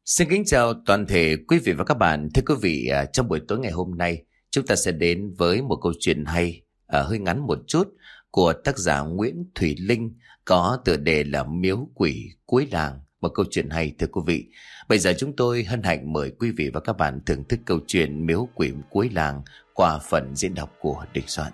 Xin kính chào toàn thể quý vị và các bạn. Thưa quý vị, trong buổi tối ngày hôm nay, chúng ta sẽ đến với một câu chuyện hay, hơi ngắn một chút, của tác giả Nguyễn Thùy Linh, có tựa đề là Miếu Quỷ Cuối Làng. Một câu chuyện hay, thưa quý vị. Bây giờ chúng tôi hân hạnh mời quý vị và các bạn thưởng thức câu chuyện Miếu Quỷ Cuối Làng qua phần diễn đọc của Đình Soạn.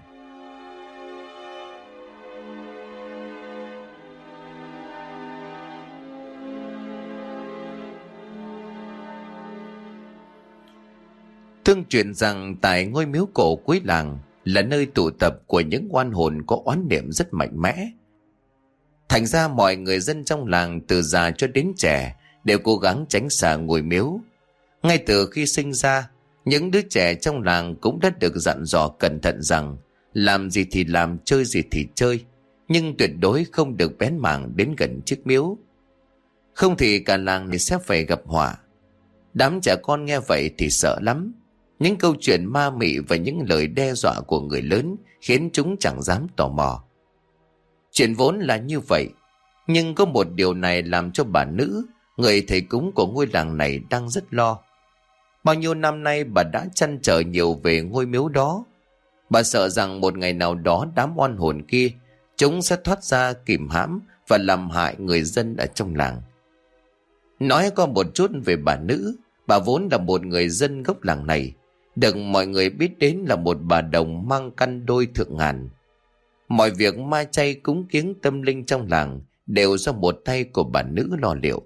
Tương truyền rằng tại ngôi miếu cổ cuối làng là nơi tụ tập của những oan hồn có oán niệm rất mạnh mẽ. Thành ra mọi người dân trong làng từ già cho đến trẻ đều cố gắng tránh xa ngôi miếu. Ngay từ khi sinh ra, những đứa trẻ trong làng cũng đã được dặn dò cẩn thận rằng làm gì thì làm, chơi gì thì chơi, nhưng tuyệt đối không được bén mảng đến gần chiếc miếu. Không thì cả làng sẽ phải gặp họa. Đám trẻ con nghe vậy thì sợ lắm. Những câu chuyện ma mị và những lời đe dọa của người lớn khiến chúng chẳng dám tò mò. Chuyện vốn là như vậy, nhưng có một điều này làm cho bà nữ, người thầy cúng của ngôi làng này, đang rất lo. Bao nhiêu năm nay bà đã trăn trở nhiều về ngôi miếu đó. Bà sợ rằng một ngày nào đó đám oan hồn kia, chúng sẽ thoát ra kìm hãm và làm hại người dân ở trong làng. Nói có một chút về bà nữ, bà vốn là một người dân gốc làng này, được mọi người biết đến là một bà đồng mang căn đôi thượng ngàn. Mọi việc ma chay cúng kiếng tâm linh trong làng đều do một tay của bà nữ lo liệu.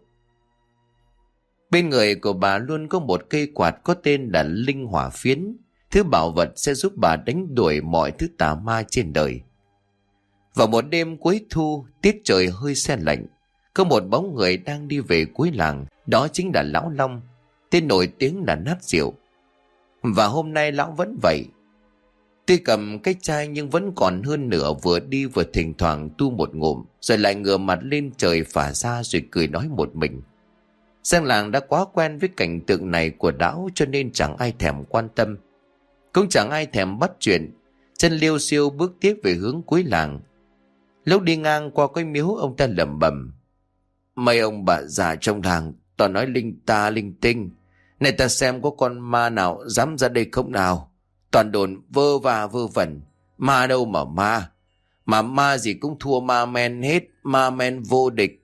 Bên người của bà luôn có một cây quạt có tên là linh hỏa phiến, thứ bảo vật sẽ giúp bà đánh đuổi mọi thứ tà ma trên đời. Vào một đêm cuối thu, tiết trời hơi se lạnh, có một bóng người đang đi về cuối làng, đó chính là Lão Long, tên nổi tiếng là nát rượu. Và hôm nay lão vẫn vậy. Tuy cầm cái chai nhưng vẫn còn hơn nửa, vừa đi vừa thỉnh thoảng tu một ngụm, rồi lại ngửa mặt lên trời phả ra rồi cười nói một mình. Dân làng đã quá quen với cảnh tượng này của lão cho nên chẳng ai thèm quan tâm. Cũng chẳng ai thèm bắt chuyện, chân liêu xiêu bước tiếp về hướng cuối làng. Lúc đi ngang qua cái miếu, ông ta lẩm bẩm: Mấy ông bà già trong làng toàn nói linh ta linh tinh. Này ta xem có con ma nào dám ra đây không nào. Toàn đồn vơ và vơ vẩn. Ma đâu mà ma. Mà ma gì cũng thua ma men hết. Ma men vô địch.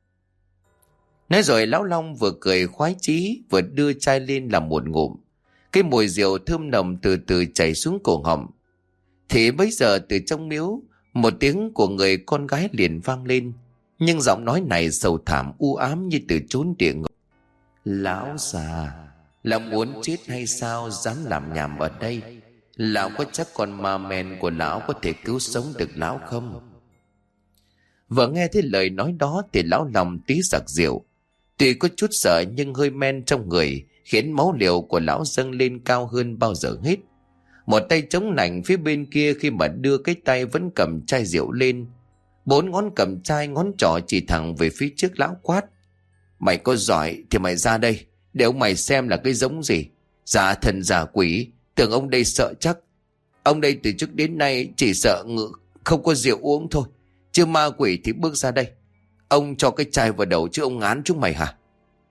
Nói rồi Lão Long vừa cười khoái chí, vừa đưa chai lên làm một ngụm. Cái mùi rượu thơm nồng từ từ chảy xuống cổ họng. Thì bấy giờ từ trong miếu, một tiếng của người con gái liền vang lên. Nhưng giọng nói này sầu thảm u ám như từ chốn địa ngục. Lão già, là muốn chết hay sao dám làm nhảm ở đây? Lão có chắc con ma men của lão có thể cứu sống được lão không? Vừa nghe thấy lời nói đó thì lão lòng tí giặc rượu. Tuy có chút sợ nhưng hơi men trong người khiến máu liều của lão dâng lên cao hơn bao giờ hết. Một tay chống nạnh phía bên kia, khi mà đưa cái tay vẫn cầm chai rượu lên, 4 ngón cầm chai, ngón trỏ chỉ thẳng về phía trước lão quát: Mày có giỏi thì mày ra đây, để ông mày xem là cái giống gì. Giả thần giả quỷ, tưởng ông đây sợ chắc. Ông đây từ trước đến nay chỉ sợ không có rượu uống thôi, chứ ma quỷ thì bước ra đây. Ông cho cái chai vào đầu chứ ông ngán chúng mày hả?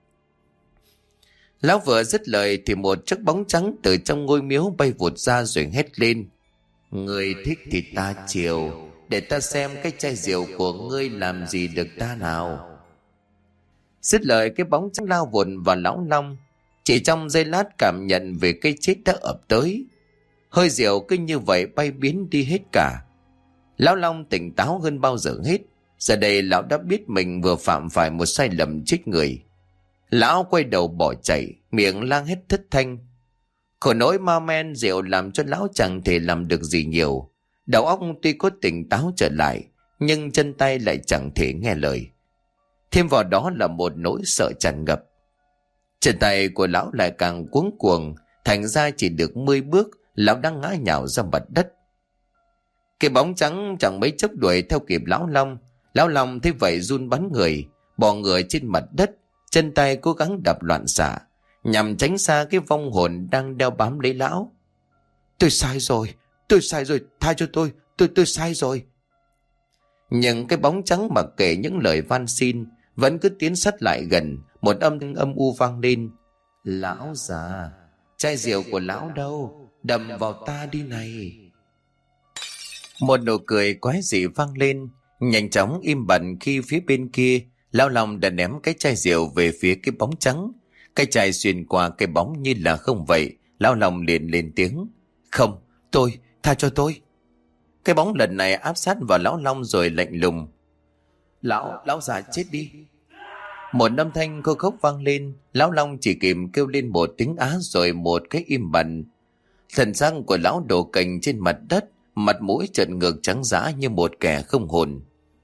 Lão vừa dứt lời thì một chiếc bóng trắng từ trong ngôi miếu bay vụt ra rồi hét lên: Người thích thì ta chiều, để ta xem cái chai rượu của ngươi làm gì được ta nào. Dứt lời, cái bóng trắng lao vụt vào Lão Long. Chỉ trong giây lát cảm nhận về cái chết đã ập tới. Hơi rượu cứ như vậy bay biến đi hết cả. Lão Long tỉnh táo hơn bao giờ hết. Giờ đây lão đã biết mình vừa phạm phải một sai lầm chết người. Lão quay đầu bỏ chạy, miệng lang hết thất thanh. Khổ nỗi ma men rượu làm cho lão chẳng thể làm được gì nhiều. Đầu óc tuy có tỉnh táo trở lại, nhưng chân tay lại chẳng thể nghe lời. Thêm vào đó là một nỗi sợ tràn ngập. Chân tay của lão lại càng cuống cuồng, thành ra chỉ được 10 bước, lão đã ngã nhào ra mặt đất. Cái bóng trắng chẳng mấy chốc đuổi theo kịp Lão Long. Lão Long thấy vậy run bắn người, bò người trên mặt đất, chân tay cố gắng đập loạn xạ, nhằm tránh xa cái vong hồn đang đeo bám lấy lão. Tôi sai rồi, tha cho tôi sai rồi. Nhưng cái bóng trắng mặc kệ những lời van xin, vẫn cứ tiến sát lại gần, Một âm âm u vang lên. Lão già, chai rượu của lão đâu? Đầm vào ta đi này. Một nụ cười quái dị vang lên, nhanh chóng im bặt khi phía bên kia lão Long đã ném cái chai rượu về phía cái bóng trắng. Cái chai xuyên qua cái bóng như là không vậy. Lão Long liền lên tiếng. Không, tôi, tha cho tôi. Cái bóng lần này áp sát vào lão Long rồi lạnh lùng. Lão già chết đi. Một âm thanh khô khốc vang lên. Lão Long chỉ kịp kêu lên một tiếng á rồi một cái im bặt. Thần xác của lão đổ cành trên mặt đất, mặt mũi trợn ngược trắng dã như một kẻ không hồn.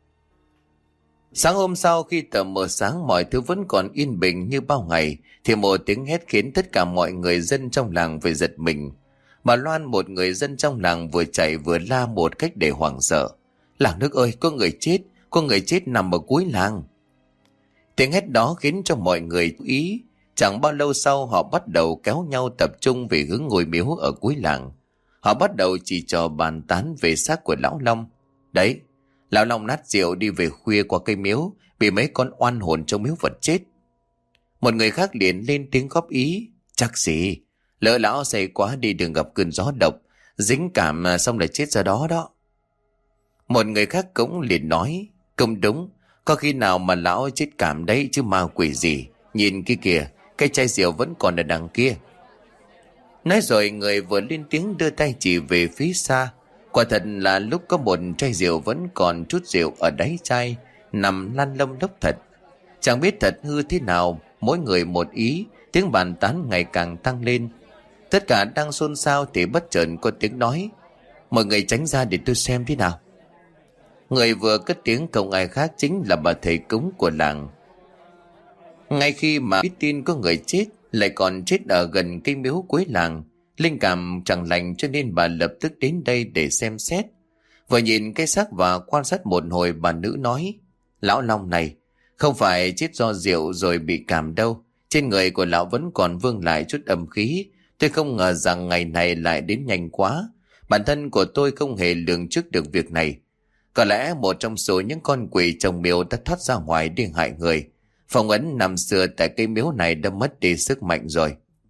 Sáng hôm sau khi tờ mờ sáng mọi thứ vẫn còn yên bình như bao ngày, thì một tiếng hét khiến tất cả mọi người dân trong làng phải giật mình. Bà Loan, một người dân trong làng, vừa chạy vừa la một cách để hoảng sợ. Làng nước ơi, có người chết nằm ở cuối làng. Tiếng hét đó khiến cho mọi người chú ý. Chẳng bao lâu sau họ bắt đầu kéo nhau tập trung về hướng ngôi miếu ở cuối làng. Họ bắt đầu chỉ trò bàn tán về xác của lão Long. Đấy, lão Long nát rượu đi về khuya qua cây miếu, bị mấy con oan hồn trong miếu vật chết. Một người khác liền lên tiếng góp ý. Chắc gì, lỡ lão say quá đi đường gặp cơn gió độc, dính cảm xong lại chết ra đó đó. Một người khác cũng liền nói. Không đúng, có khi nào mà lão chết cảm đấy chứ ma quỷ gì. Nhìn kia kìa, cái chai rượu vẫn còn ở đằng kia. Nói rồi người vừa lên tiếng đưa tay chỉ về phía xa. Quả thật là lúc có một chai rượu vẫn còn chút rượu ở đáy chai, nằm lăn lông lốc thật. Chẳng biết thật hư thế nào, mỗi người một ý, tiếng bàn tán ngày càng tăng lên. Tất cả đang xôn xao thì bất chợt có tiếng nói. Mọi người tránh ra để tôi xem thế nào. Người vừa cất tiếng không ai khác chính là bà thầy cúng của làng. Ngay khi mà biết tin có người chết, lại còn chết ở gần cây miếu cuối làng, linh cảm chẳng lành cho nên bà lập tức đến đây để xem xét. Vừa nhìn cái xác và quan sát một hồi, bà nữ nói. Lão Long này không phải chết do rượu rồi bị cảm đâu. Trên người của lão vẫn còn vương lại chút âm khí. Tôi không ngờ rằng ngày này lại đến nhanh quá. Bản thân của tôi không hề lường trước được việc này. Có lẽ một trong số những con quỷ trong miếu đã thoát ra ngoài để hại người. Phong ấn năm xưa tại cây miếu này đã mất đi sức mạnh rồi.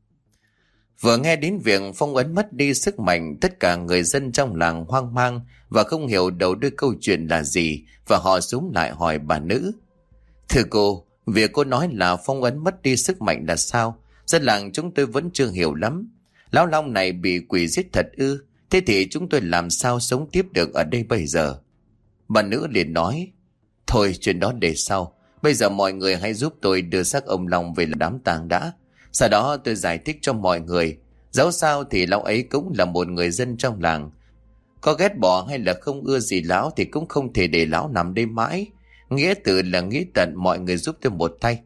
Vừa nghe đến việc phong ấn mất đi sức mạnh, tất cả người dân trong làng hoang mang và không hiểu đầu đuôi câu chuyện là gì, và họ xúm lại hỏi bà nữ. Thưa cô, việc cô nói là phong ấn mất đi sức mạnh là sao? Dân làng chúng tôi vẫn chưa hiểu lắm. Lão Long này bị quỷ giết thật ư? Thế thì chúng tôi làm sao sống tiếp được ở đây bây giờ? Bà nữ liền nói. Thôi chuyện đó để sau. Bây giờ mọi người hãy giúp tôi đưa xác ông Long về đám tang đã. Sau đó tôi giải thích cho mọi người. Dẫu sao thì lão ấy cũng là một người dân trong làng. Có ghét bỏ hay là không ưa gì lão thì cũng không thể để lão nằm đây mãi. Nghĩa tử là nghĩa tận, mọi người giúp tôi một tay.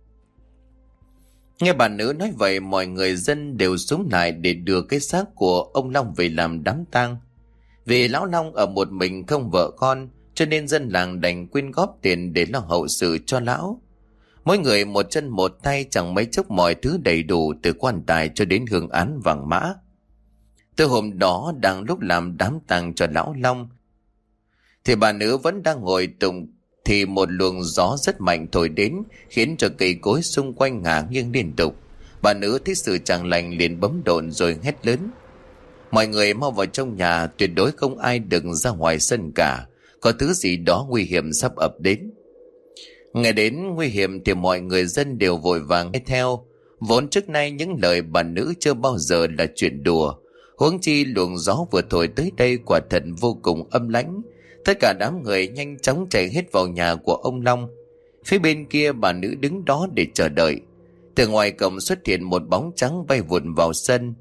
Nghe bà nữ nói vậy, mọi người dân đều xúm lại để đưa cái xác của ông Long về làm đám tang. Vì lão Long ở một mình không vợ con, cho nên dân làng đành quyên góp tiền để lo hậu sự cho lão. Mỗi người một chân một tay, chẳng mấy chốc mọi thứ đầy đủ, từ quan tài cho đến hương án vàng mã. Từ hôm đó đang lúc làm đám tang cho lão Long, thì bà nữ vẫn đang ngồi tụng, thì một luồng gió rất mạnh thổi đến, khiến cho cây cối xung quanh ngả nghiêng liên tục. Bà nữ thấy sự chẳng lành liền bấm độn rồi hét lớn. Mọi người mau vào trong nhà, tuyệt đối không ai đừng ra ngoài sân cả. Có thứ gì đó nguy hiểm sắp ập đến. Nghe đến nguy hiểm thì mọi người dân đều vội vàng nghe theo. Vốn trước nay những lời bà nữ chưa bao giờ là chuyện đùa. Huống chi luồng gió vừa thổi tới đây quả thật vô cùng âm lãnh. Tất cả đám người nhanh chóng chạy hết vào nhà của ông Long. Phía bên kia bà nữ đứng đó để chờ đợi. Từ ngoài cổng xuất hiện một bóng trắng bay vụt vào sân.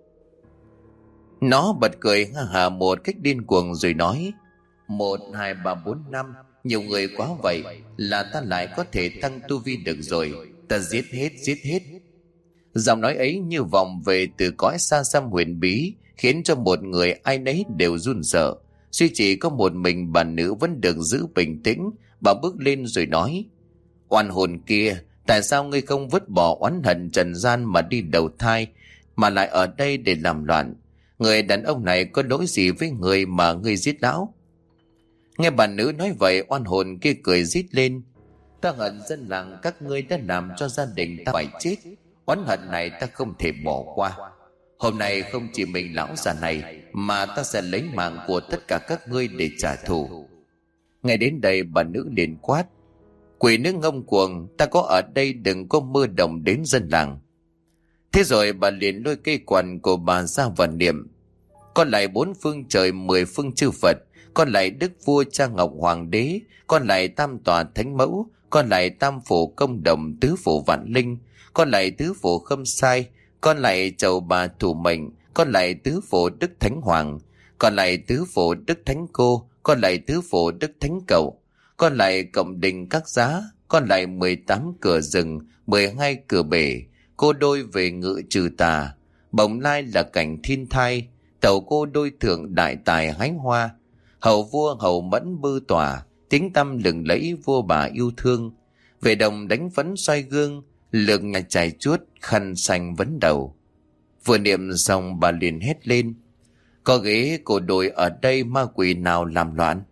Nó bật cười ha hà một cách điên cuồng rồi nói. 1, 2, 3, 4, 5, nhiều người quá vậy, là ta lại có thể tăng tu vi được rồi. Ta giết hết. Giọng nói ấy như vọng về từ cõi xa xăm huyền bí, khiến cho một người ai nấy đều run sợ. Duy chỉ có một mình bà nữ vẫn được giữ bình tĩnh. Bà bước lên rồi nói. Oan hồn kia, tại sao ngươi không vứt bỏ oán hận trần gian mà đi đầu thai, mà lại ở đây để làm loạn? Người đàn ông này có lỗi gì với người mà ngươi giết lão? Nghe bà nữ nói vậy, oan hồn kia cười rít lên. Ta hận dân làng các ngươi đã làm cho gia đình ta phải chết. Oán hận này ta không thể bỏ qua. Hôm nay không chỉ mình lão già này, mà ta sẽ lấy mạng của tất cả các ngươi để trả thù. Nghe đến đây bà nữ liền quát: Quỷ nước ngông cuồng, ta có ở đây đừng có mơ động đến dân làng. Thế rồi bà liền lôi cây quằn của bà ra và niệm: Con lại 4 phương trời 10 phương chư Phật, con lại đức vua cha ngọc hoàng đế, con lại tam tòa thánh mẫu, con lại tam phủ công đồng tứ phủ vạn linh, con lại tứ phủ khâm sai, con lại chầu bà thủ mệnh, con lại tứ phủ đức thánh hoàng, con lại tứ phủ đức thánh cô, con lại tứ phủ đức thánh cậu, con lại cộng đình các giá, con lại 18 cửa rừng, 12 cửa bể, cô đôi về ngự trừ tà, bồng lai là cảnh thiên thai, tàu cô đôi thượng đại tài hái hoa, hậu vua hậu mẫn bư tỏa, tiếng tăm lừng lẫy vua bà yêu thương, về đồng đánh phấn xoay gương, lượng nhà chài chuốt khăn xanh vấn đầu. Vừa niệm xong bà liền hét lên: Có ghế cổ đồi ở đây, ma quỷ nào làm loạn?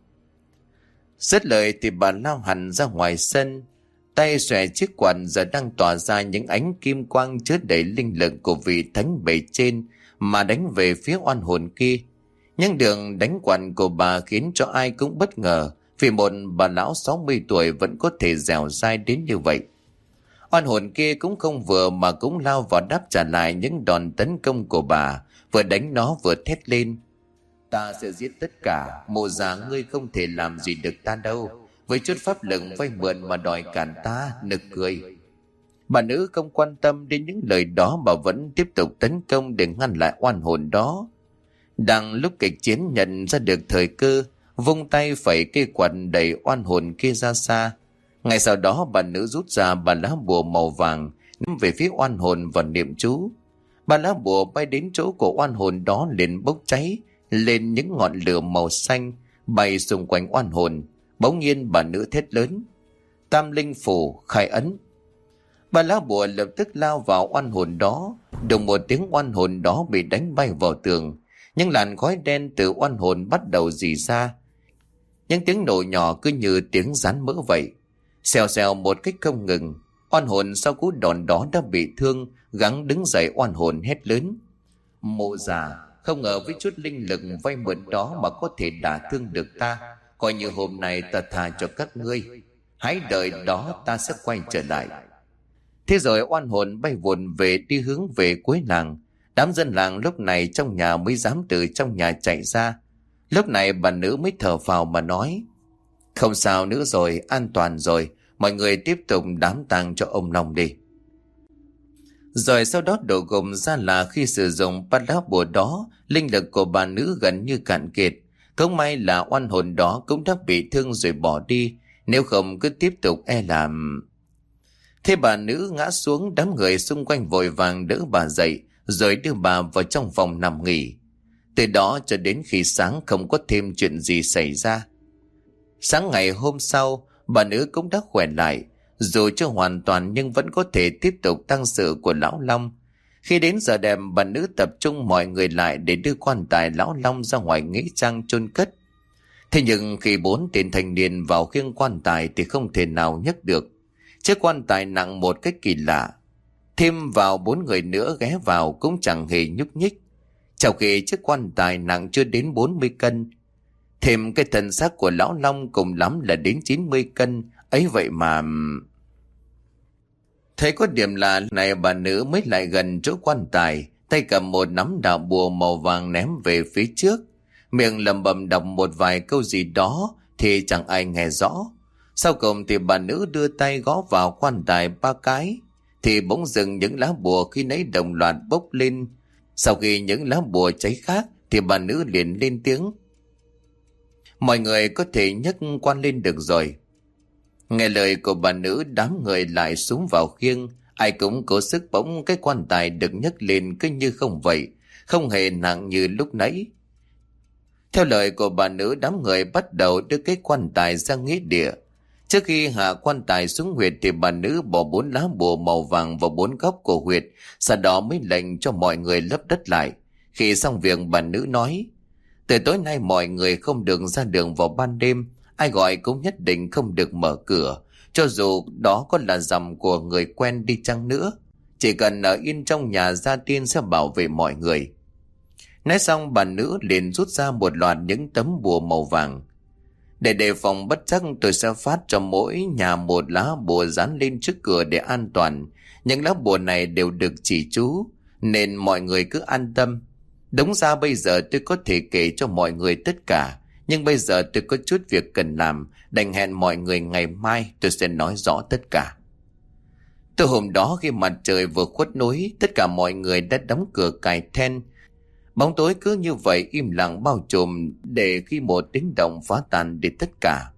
Dứt lời thì bà lao hẳn ra ngoài sân, tay xòe chiếc quạt giờ đang tỏa ra những ánh kim quang chứa đầy linh lực của vị thánh bề trên mà đánh về phía oan hồn kia. Nhưng đường đánh quạt của bà khiến cho ai cũng bất ngờ, vì một bà lão 60 tuổi vẫn có thể dẻo dai đến như vậy. Oan hồn kia cũng không vừa mà cũng lao vào đáp trả lại những đòn tấn công của bà, vừa đánh nó vừa thét lên: Ta sẽ giết tất cả, mộ già ngươi không thể làm gì được ta đâu, với chút pháp lực vay mượn mà đòi cản ta, nực cười. Bà nữ không quan tâm đến những lời đó mà vẫn tiếp tục tấn công để ngăn lại oan hồn đó. Đang lúc kịch chiến nhận ra được thời cơ, vung tay phẩy cây quạt đẩy oan hồn kia ra xa. Ngay sau đó bà nữ rút ra bà lá bùa màu vàng ném về phía oan hồn và niệm chú. Bà lá bùa bay đến chỗ của oan hồn đó liền bốc cháy lên những ngọn lửa màu xanh bay xung quanh oan hồn. Bỗng nhiên bà nữ thét lớn: Tam linh phủ khai ấn. Bà lá bùa lập tức lao vào oan hồn đó. Đùng một tiếng, oan hồn đó bị đánh bay vào tường. Những làn khói đen từ oan hồn bắt đầu rỉ ra. Những tiếng nổ nhỏ cứ như tiếng rán mỡ vậy, xèo xèo một cách không ngừng. Oan hồn sau cú đòn đó đã bị thương, gắng đứng dậy. Oan hồn hét lớn: Mộ già, không ngờ với chút linh lực vay mượn đó mà có thể đả thương được ta. Coi như hôm nay ta tha cho các ngươi, hãy đợi đó ta sẽ quay trở lại. Thế rồi oan hồn bay vụn về, đi hướng về cuối làng. Đám dân làng lúc này trong nhà mới dám từ trong nhà chạy ra. Lúc này bà nữ mới thở phào mà nói: Không sao nữa rồi, an toàn rồi, mọi người tiếp tục đám tang cho ông Long đi. Rồi sau đó đổ gồm ra là khi sử dụng bát lá bùa đó, linh lực của bà nữ gần như cạn kiệt. Không may là oan hồn đó cũng đã bị thương rồi bỏ đi, nếu không cứ tiếp tục e làm. Thế bà nữ ngã xuống, đám người xung quanh vội vàng đỡ bà dậy, rồi đưa bà vào trong phòng nằm nghỉ. Từ đó cho đến khi sáng không có thêm chuyện gì xảy ra. Sáng ngày hôm sau, bà nữ cũng đã khỏe lại, dù chưa hoàn toàn nhưng vẫn có thể tiếp tục tang sự của lão Long. Khi đến giờ đêm, bà nữ tập trung mọi người lại để đưa quan tài lão Long ra ngoài nghĩa trang chôn cất. Thế nhưng khi 4 tên thanh niên vào khiêng quan tài thì không thể nào nhấc được. Chiếc quan tài nặng một cách kỳ lạ. Thêm vào 4 người nữa ghé vào cũng chẳng hề nhúc nhích, trong khi chiếc quan tài nặng chưa đến 40 cân. Thêm cái thân xác của lão Long cùng lắm là đến 90 cân. Ấy vậy mà... Thấy có điểm lạ này, bà nữ mới lại gần chỗ quan tài, tay cầm một nắm đạo bùa màu vàng ném về phía trước, miệng lẩm bẩm đọc một vài câu gì đó thì chẳng ai nghe rõ. Sau cùng thì bà nữ đưa tay gõ vào quan tài 3 cái, thì bỗng dưng những lá bùa khi nãy đồng loạt bốc lên. Sau khi những lá bùa cháy khác thì bà nữ liền lên tiếng: Mọi người có thể nhấc quan lên được rồi. Nghe lời của bà nữ, đám người lại xuống vào khiêng. Ai cũng cố sức, bỗng cái quan tài được nhấc lên cứ như không vậy, không hề nặng như lúc nãy. Theo lời của bà nữ, đám người bắt đầu đưa cái quan tài ra nghĩa địa. Trước khi hạ quan tài xuống huyệt thì bà nữ bỏ 4 lá bùa màu vàng vào 4 góc của huyệt, sau đó mới lệnh cho mọi người lấp đất lại. Khi xong việc, bà nữ nói: Từ tối nay mọi người không được ra đường vào ban đêm, ai gọi cũng nhất định không được mở cửa, cho dù đó có là dòng của người quen đi chăng nữa. Chỉ cần ở yên trong nhà, gia tiên sẽ bảo vệ mọi người. Nói xong, bà nữ liền rút ra một loạt những tấm bùa màu vàng. Để đề phòng bất trắc, tôi sẽ phát cho mỗi nhà một lá bùa dán lên trước cửa để an toàn. Những lá bùa này đều được chỉ chú, nên mọi người cứ an tâm. Đúng ra bây giờ tôi có thể kể cho mọi người tất cả, nhưng bây giờ tôi có chút việc cần làm, đành hẹn mọi người ngày mai tôi sẽ nói rõ tất cả. Từ hôm đó, khi mặt trời vừa khuất núi, tất cả mọi người đã đóng cửa cài then. Bóng tối cứ như vậy im lặng bao trùm, để khi một tiếng động phá tan đi tất cả.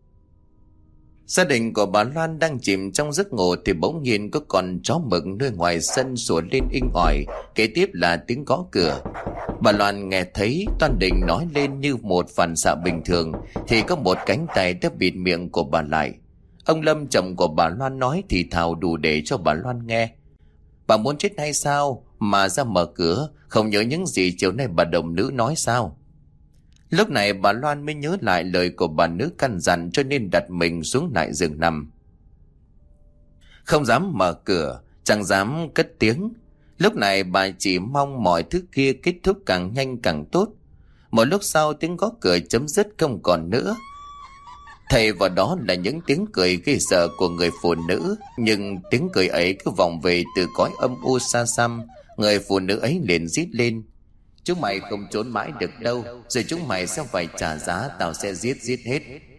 Gia đình của bà Loan đang chìm trong giấc ngủ thì bỗng nhiên có con chó mực nơi ngoài sân sủa lên inh ỏi, kế tiếp là tiếng gõ cửa. Bà Loan nghe thấy, toan định nói lên như một phản xạ bình thường thì có một cánh tay đã bịt miệng của bà lại. Ông Lâm, chồng của bà Loan, nói thì thào đủ để cho bà Loan nghe. Bà muốn chết hay sao mà ra mở cửa, không nhớ những gì chiều nay bà đồng nữ nói sao? Lúc này bà Loan mới nhớ lại lời của bà nữ căn dặn, cho nên đặt mình xuống lại giường nằm. Không dám mở cửa, chẳng dám cất tiếng. Lúc này bà chỉ mong mọi thứ kia kết thúc càng nhanh càng tốt. Một lúc sau, tiếng gõ cửa chấm dứt không còn nữa. Thay vào đó là những tiếng cười ghê sợ của người phụ nữ. Nhưng tiếng cười ấy cứ vọng về từ cõi âm u xa xăm. Người phụ nữ ấy liền rít lên: chúng mày không trốn mãi được đâu, rồi chúng mày sẽ phải trả giá, tao sẽ giết hết.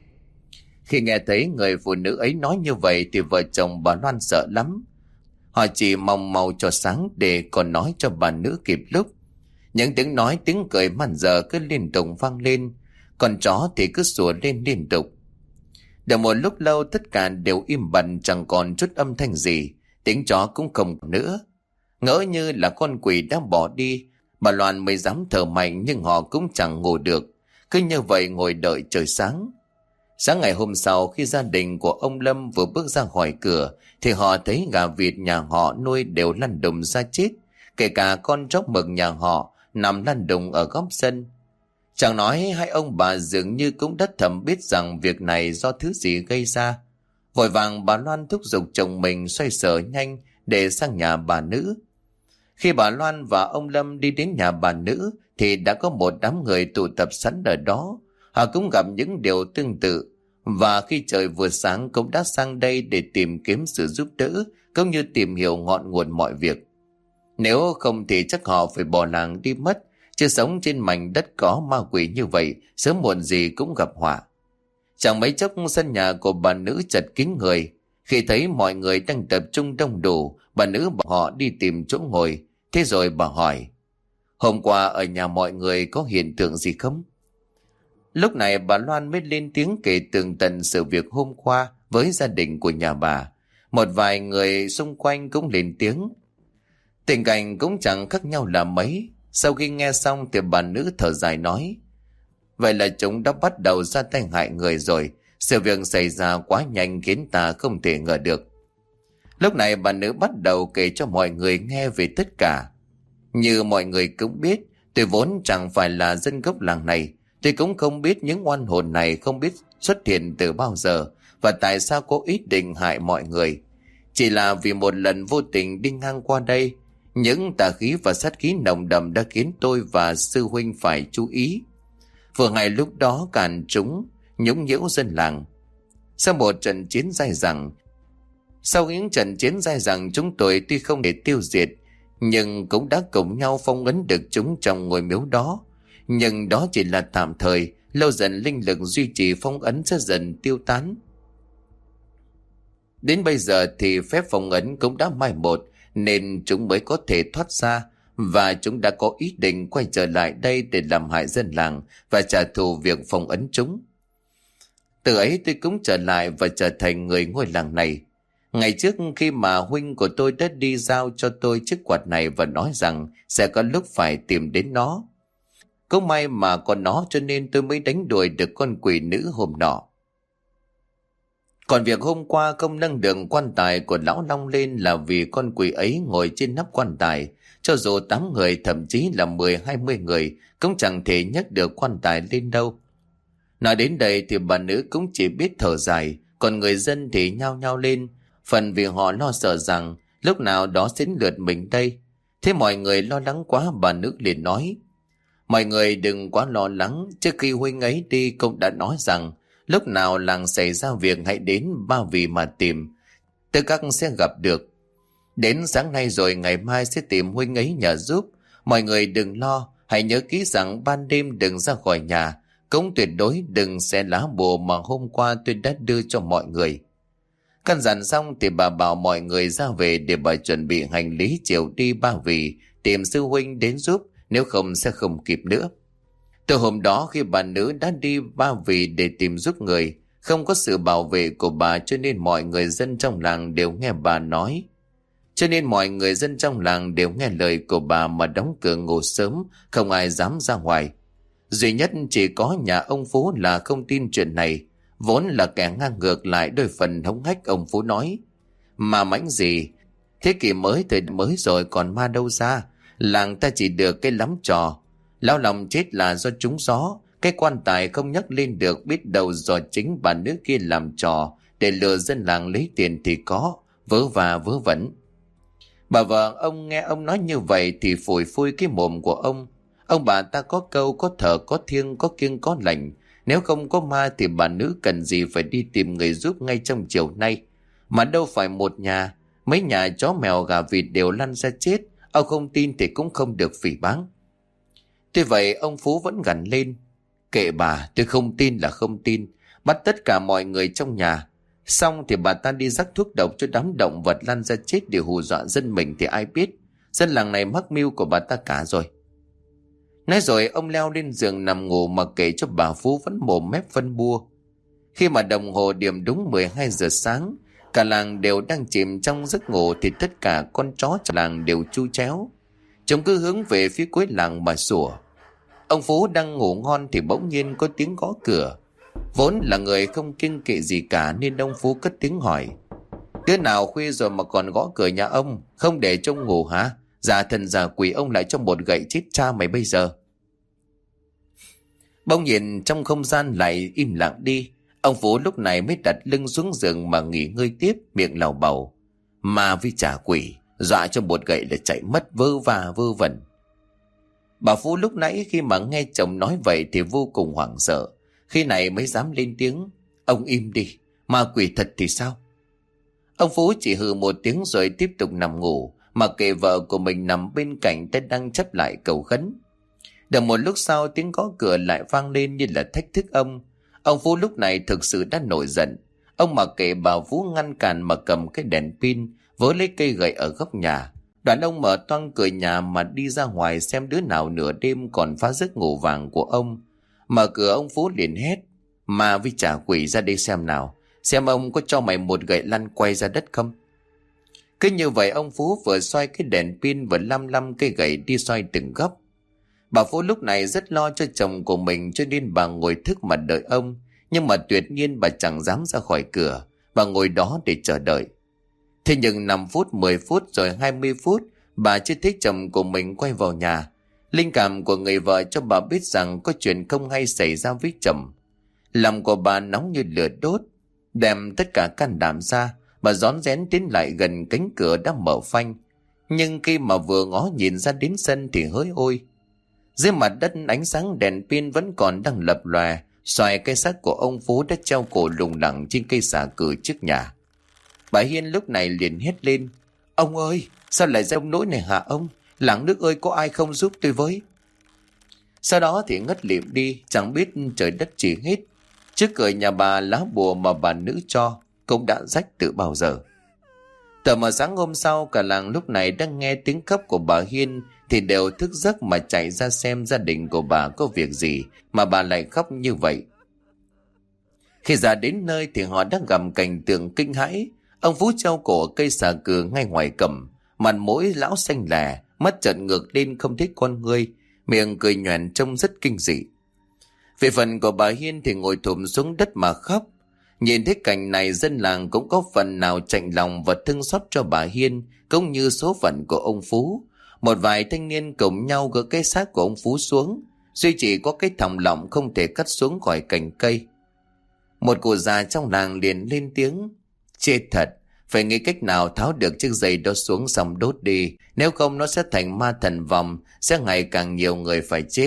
Khi nghe thấy người phụ nữ ấy nói như vậy thì vợ chồng bà Loan sợ lắm. Họ chỉ mong mau cho sáng để còn nói cho bà nữ kịp lúc. Những tiếng nói tiếng cười màn giờ cứ liên tục vang lên, con chó thì cứ sủa lên liên tục. Được một lúc lâu, tất cả đều im bặt, chẳng còn chút âm thanh gì. Tiếng chó cũng không nữa. Ngỡ như là con quỷ đã bỏ đi, bà Loan mới dám thở mạnh, nhưng họ cũng chẳng ngủ được. Cứ như vậy ngồi đợi trời sáng. Sáng ngày hôm sau, khi gia đình của ông Lâm vừa bước ra khỏi cửa thì họ thấy gà vịt nhà họ nuôi đều lăn đùng ra chết, kể cả con chó mực nhà họ nằm lăn đùng ở góc sân. Chẳng nói, hai ông bà dường như cũng đã thầm biết rằng việc này do thứ gì gây ra. Vội vàng bà Loan thúc giục chồng mình xoay sở nhanh để sang nhà bà nữ. Khi bà Loan và ông Lâm đi đến nhà bà nữ thì đã có một đám người tụ tập sẵn ở đó. Họ cũng gặp những điều tương tự, và khi trời vừa sáng cũng đã sang đây để tìm kiếm sự giúp đỡ, cũng như tìm hiểu ngọn nguồn mọi việc. Nếu không thì chắc họ phải bỏ làng đi mất, chứ sống trên mảnh đất có ma quỷ như vậy sớm muộn gì cũng gặp họa. Chẳng mấy chốc sân nhà của bà nữ chật kín người. Khi thấy mọi người đang tập trung đông đủ, bà nữ bảo họ đi tìm chỗ ngồi. Thế rồi bà hỏi: hôm qua ở nhà mọi người có hiện tượng gì không? Lúc này bà Loan mới lên tiếng kể tường tận sự việc hôm qua với gia đình của nhà bà. Một vài người xung quanh cũng lên tiếng. Tình cảnh cũng chẳng khác nhau là mấy. Sau khi nghe xong thì bà nữ thở dài nói: vậy là chúng đã bắt đầu ra tay hại người rồi. Sự việc xảy ra quá nhanh khiến ta không thể ngờ được. Lúc này bà nữ bắt đầu kể cho mọi người nghe về tất cả. Như mọi người cũng biết, tôi vốn chẳng phải là dân gốc làng này. Tôi cũng không biết những oan hồn này không biết xuất hiện từ bao giờ và tại sao có ý định hại mọi người. Chỉ là vì một lần vô tình đi ngang qua đây, những tà khí và sát khí nồng đậm đã khiến tôi và sư huynh phải chú ý. Vừa ngày lúc đó càn chúng nhũng nhiễu dân làng. Sau những trận chiến dai dẳng, chúng tôi tuy không thể tiêu diệt, nhưng cũng đã cùng nhau phong ấn được chúng trong ngôi miếu đó. Nhưng đó chỉ là tạm thời, lâu dần linh lực duy trì phong ấn sẽ dần tiêu tán. Đến bây giờ thì phép phong ấn cũng đã mai một, nên chúng mới có thể thoát ra, và chúng đã có ý định quay trở lại đây để làm hại dân làng và trả thù việc phong ấn chúng. Từ ấy tôi cũng trở lại và trở thành người ngôi làng này. Ngày trước khi mà huynh của tôi đã đi giao cho tôi chiếc quạt này và nói rằng sẽ có lúc phải tìm đến nó. Cũng may mà có nó cho nên tôi mới đánh đuổi được con quỷ nữ hôm nọ. Còn việc hôm qua không nâng được quan tài của lão Long lên là vì con quỷ ấy ngồi trên nắp quan tài. Cho dù 8 người, thậm chí là 10-20 người cũng chẳng thể nhấc được quan tài lên đâu. Nói đến đây thì bà nữ cũng chỉ biết thở dài, còn người dân thì nhao nhao lên, phần vì họ lo sợ rằng lúc nào đó sẽ đến lượt mình đây. Thế mọi người lo lắng quá, bà nữ liền nói: mọi người đừng quá lo lắng, trước khi huynh ấy đi cũng đã nói rằng lúc nào làng xảy ra việc hãy đến Ba Vì mà tìm, tất các sẽ gặp được. Đến sáng nay rồi ngày mai sẽ tìm huynh ấy nhờ giúp. Mọi người đừng lo, hãy nhớ kỹ rằng ban đêm đừng ra khỏi nhà, cũng tuyệt đối đừng xé lá bùa mà hôm qua tôi đã đưa cho mọi người. Căn dặn xong thì bà bảo mọi người ra về để bà chuẩn bị hành lý chiều đi Ba Vì tìm sư huynh đến giúp, nếu không sẽ không kịp nữa. Từ hôm đó khi bà nữ đã đi Ba Vì để tìm giúp người, không có sự bảo vệ của bà cho nên mọi người dân trong làng đều nghe bà nói. Cho nên mọi người dân trong làng đều nghe lời của bà mà đóng cửa ngủ sớm, không ai dám ra ngoài. Duy nhất chỉ có nhà ông Phú là không tin chuyện này, vốn là kẻ ngang ngược lại đôi phần hống hách. Ông Phú nói: mà mãnh gì, thế kỷ mới thời mới rồi còn ma đâu ra, làng ta chỉ được cái lắm trò. Lão lòng chết là do trúng gió, cái quan tài không nhắc lên được, biết đâu do chính bà nữ kia làm trò để lừa dân làng lấy tiền thì có, vớ va vớ vẩn. Bà vợ ông nghe ông nói như vậy thì phủi phui cái mồm của ông. Ông bà ta có câu có thờ có thiêng có kiêng có lành, nếu không có ma thì bà nữ cần gì phải đi tìm người giúp ngay trong chiều nay. Mà đâu phải một nhà, mấy nhà chó mèo gà vịt đều lăn ra chết, ông không tin thì cũng không được phỉ báng. Tuy vậy ông Phú vẫn gằn lên: kệ bà, tôi không tin là không tin, bắt tất cả mọi người trong nhà. Xong thì bà ta đi rắc thuốc độc cho đám động vật lăn ra chết để hù dọa dân mình thì ai biết. Dân làng này mắc mưu của bà ta cả rồi. Nói rồi ông leo lên giường nằm ngủ mà kể cho bà Phú vẫn mồm mép phân bua. Khi mà đồng hồ điểm đúng 12 giờ sáng, cả làng đều đang chìm trong giấc ngủ thì tất cả con chó trong làng đều chu chéo. Chúng cứ hướng về phía cuối làng mà sủa. Ông Phú đang ngủ ngon thì bỗng nhiên có tiếng gõ cửa. Vốn là người không kiêng kỵ gì cả nên ông Phú cất tiếng hỏi: đứa nào khuya rồi mà còn gõ cửa nhà ông, không để trông ngủ hả? Giả thần giả quỷ ông lại cho một gậy chết cha mày bây giờ. Bỗng nhìn trong không gian lại im lặng đi. Ông Phú lúc này mới đặt lưng xuống giường mà nghỉ ngơi tiếp, miệng lầu bầu: ma với trả quỷ, dọa cho một gậy là chạy mất, vơ va vơ vẩn. Bà Phú lúc nãy khi mà nghe chồng nói vậy thì vô cùng hoảng sợ, khi này mới dám lên tiếng: ông im đi, ma quỷ thật thì sao? Ông Phú chỉ hừ một tiếng rồi tiếp tục nằm ngủ, mà kệ vợ của mình nằm bên cạnh tay đang chắp lại cầu khấn. Được một lúc sau tiếng gõ cửa lại vang lên như là thách thức ông. Ông Phú lúc này thực sự đã nổi giận. Ông mặc kệ bà Phú ngăn cản mà cầm cái đèn pin, vớ lấy cây gậy ở góc nhà. Đoạn ông mở toang cửa nhà mà đi ra ngoài xem đứa nào nửa đêm còn phá giấc ngủ vàng của ông. Mở cửa ông Phú liền hét: ma với trả quỷ ra đây xem nào, xem ông có cho mày một gậy lăn quay ra đất không. Cứ như vậy ông Phú vừa xoay cái đèn pin vừa lăm lăm cây gậy đi xoay từng góc. Bà Phú lúc này rất lo cho chồng của mình cho nên bà ngồi thức mà đợi ông. Nhưng mà tuyệt nhiên bà chẳng dám ra khỏi cửa, bà ngồi đó để chờ đợi. Thế nhưng 5 phút, 10 phút rồi 20 phút, bà chưa thấy chồng của mình quay vào nhà. Linh cảm của người vợ cho bà biết rằng có chuyện không hay xảy ra với chồng. Lòng của bà nóng như lửa đốt. Đem tất cả can đảm ra, bà rón rén tiến lại gần cánh cửa đã mở phanh. Nhưng khi mà vừa ngó nhìn ra đến sân thì hỡi ôi! Dưới mặt đất ánh sáng đèn pin vẫn còn đang lập lòe, xoài cái xác của ông Phú đã treo cổ lủng lẳng trên cây xà cừ trước nhà. Bà Hiên lúc này liền hét lên: ông ơi, sao lại ra ông nỗi này hả ông? Làng nước ơi, có ai không giúp tôi với? Sau đó thì ngất lịm đi, chẳng biết trời đất chỉ hết. Trước cửa nhà bà, lá bùa mà bà nữ cho cũng đã rách từ bao giờ. Tờ mờ sáng hôm sau, cả làng lúc này đang nghe tiếng khóc của bà Hiên thì đều thức giấc mà chạy ra xem gia đình của bà có việc gì mà bà lại khóc như vậy. Khi ra đến nơi thì họ đã gặp cảnh tượng kinh hãi. Ông Phú treo cổ cây xà cừ ngay ngoài cổng, mặt mũi lão xanh lè, mắt trợn ngược lên không thấy con ngươi, miệng cười nhoẻn trông rất kinh dị. Về phần của bà Hiên thì ngồi thụp xuống đất mà khóc. Nhìn thấy cảnh này, dân làng cũng có phần nào chạnh lòng và thương xót cho bà Hiên, cũng như số phận của ông Phú. Một vài thanh niên cùng nhau gỡ cái xác của ông Phú xuống, duy chỉ có cái thòng lọng không thể cắt xuống khỏi cành cây. Một cụ già trong làng liền lên tiếng: Chết thật, phải nghĩ cách nào tháo được chiếc dây đó xuống xong đốt đi, nếu không nó sẽ thành ma thần vong, sẽ ngày càng nhiều người phải chết.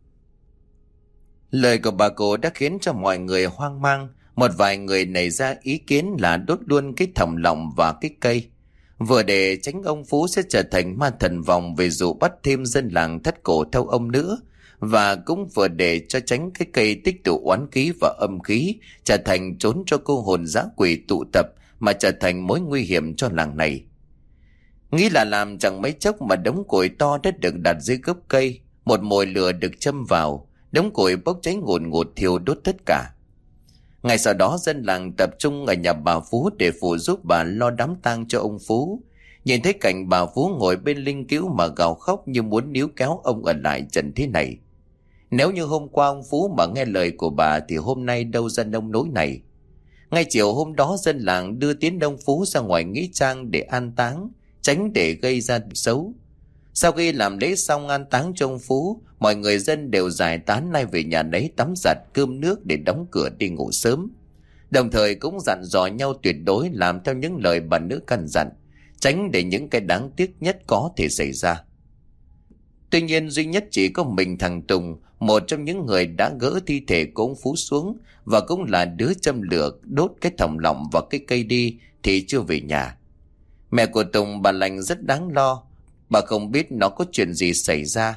Lời của bà cụ đã khiến cho mọi người hoang mang. Một vài người nảy ra ý kiến là đốt luôn cái thòng lọng và cái cây, vừa để tránh ông Phú sẽ trở thành ma thần vong về dụ bắt thêm dân làng thắt cổ theo ông nữa, và cũng vừa để cho tránh cái cây tích tụ oán khí và âm khí trở thành trốn cho cô hồn dã quỷ tụ tập, mà trở thành mối nguy hiểm cho làng này. Nghĩ là làm chẳng mấy chốc mà đống củi to đã được đặt dưới gốc cây, một mồi lửa được châm vào, đống củi bốc cháy ngùn ngụt thiêu đốt tất cả. Ngày sau đó dân làng tập trung ở nhà bà Phú để phụ giúp bà lo đám tang cho ông Phú. Nhìn thấy cảnh bà Phú ngồi bên linh cữu mà gào khóc như muốn níu kéo ông ở lại trần thế này. Nếu như hôm qua ông Phú mà nghe lời của bà thì hôm nay đâu ra nông nỗi này. Ngay chiều hôm đó dân làng đưa tiến ông Phú ra ngoài nghĩa trang để an táng, tránh để gây ra xấu. Sau khi làm lễ xong an táng cho ông Phú, mọi người dân đều giải tán nay về nhà nấy tắm giặt cơm nước để đóng cửa đi ngủ sớm. Đồng thời cũng dặn dò nhau tuyệt đối làm theo những lời bà nữ căn dặn, tránh để những cái đáng tiếc nhất có thể xảy ra. Tuy nhiên duy nhất chỉ có mình thằng Tùng, một trong những người đã gỡ thi thể của ông Phú xuống và cũng là đứa châm lửa đốt cái thòng lọng và cái cây đi thì chưa về nhà. Mẹ của Tùng bà Lành rất đáng lo. Bà không biết nó có chuyện gì xảy ra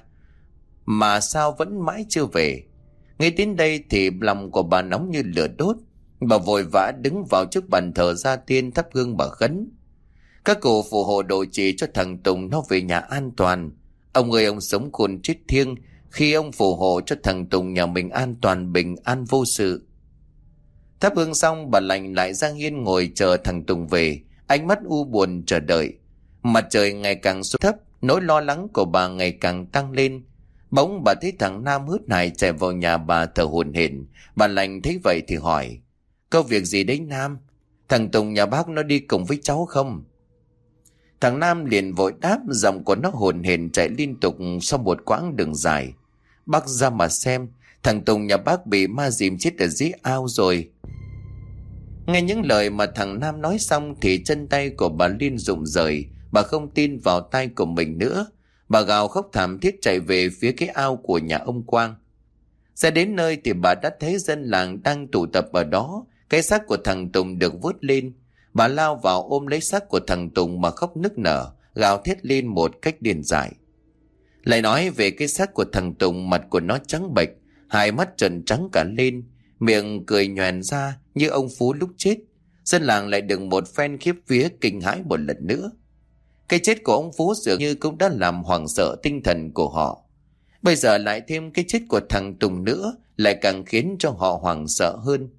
mà sao vẫn mãi chưa về. Ngay đến đây thì lòng của bà nóng như lửa đốt. Bà vội vã đứng vào trước bàn thờ gia tiên thắp hương bà khấn: Các cụ phù hộ độ trì cho thằng Tùng nó về nhà an toàn. Ông ơi, ông sống khôn chết thiêng, khi ông phù hộ cho thằng Tùng nhà mình an toàn bình an vô sự. Thắp hương xong bà Lành lại ra hiên ngồi chờ thằng Tùng về, ánh mắt u buồn chờ đợi. Mặt trời ngày càng xuống thấp, nỗi lo lắng của bà ngày càng tăng lên. Bỗng bà thấy thằng Nam hớt hải chạy vào nhà bà thở hổn hển. Bà Lành thấy vậy thì hỏi: Có việc gì đấy Nam? Thằng Tùng nhà bác nó đi cùng với cháu không? Thằng Nam liền vội đáp, giọng của nó hổn hển chạy liên tục sau một quãng đường dài: Bác ra mà xem, thằng Tùng nhà bác bị ma dìm chết ở dưới ao rồi. Nghe những lời mà thằng Nam nói xong thì chân tay của bà Liên rụng rời. Bà không tin vào tai của mình nữa. Bà gào khóc thảm thiết chạy về phía cái ao của nhà ông Quang. Ra đến nơi thì bà đã thấy dân làng đang tụ tập ở đó. Cái xác của thằng Tùng được vớt lên. Bà lao vào ôm lấy xác của thằng Tùng mà khóc nức nở, gào thét lên một cách điên dại. Lại nói về cái xác của thằng Tùng, mặt của nó trắng bệch, hai mắt trợn trắng cả lên, miệng cười nhoẻn ra như ông Phú lúc chết. Dân làng lại đựng một phen khiếp vía kinh hãi một lần nữa. Cái chết của ông Phú dường như cũng đã làm hoảng sợ tinh thần của họ. Bây giờ lại thêm cái chết của thằng Tùng nữa, lại càng khiến cho họ hoảng sợ hơn.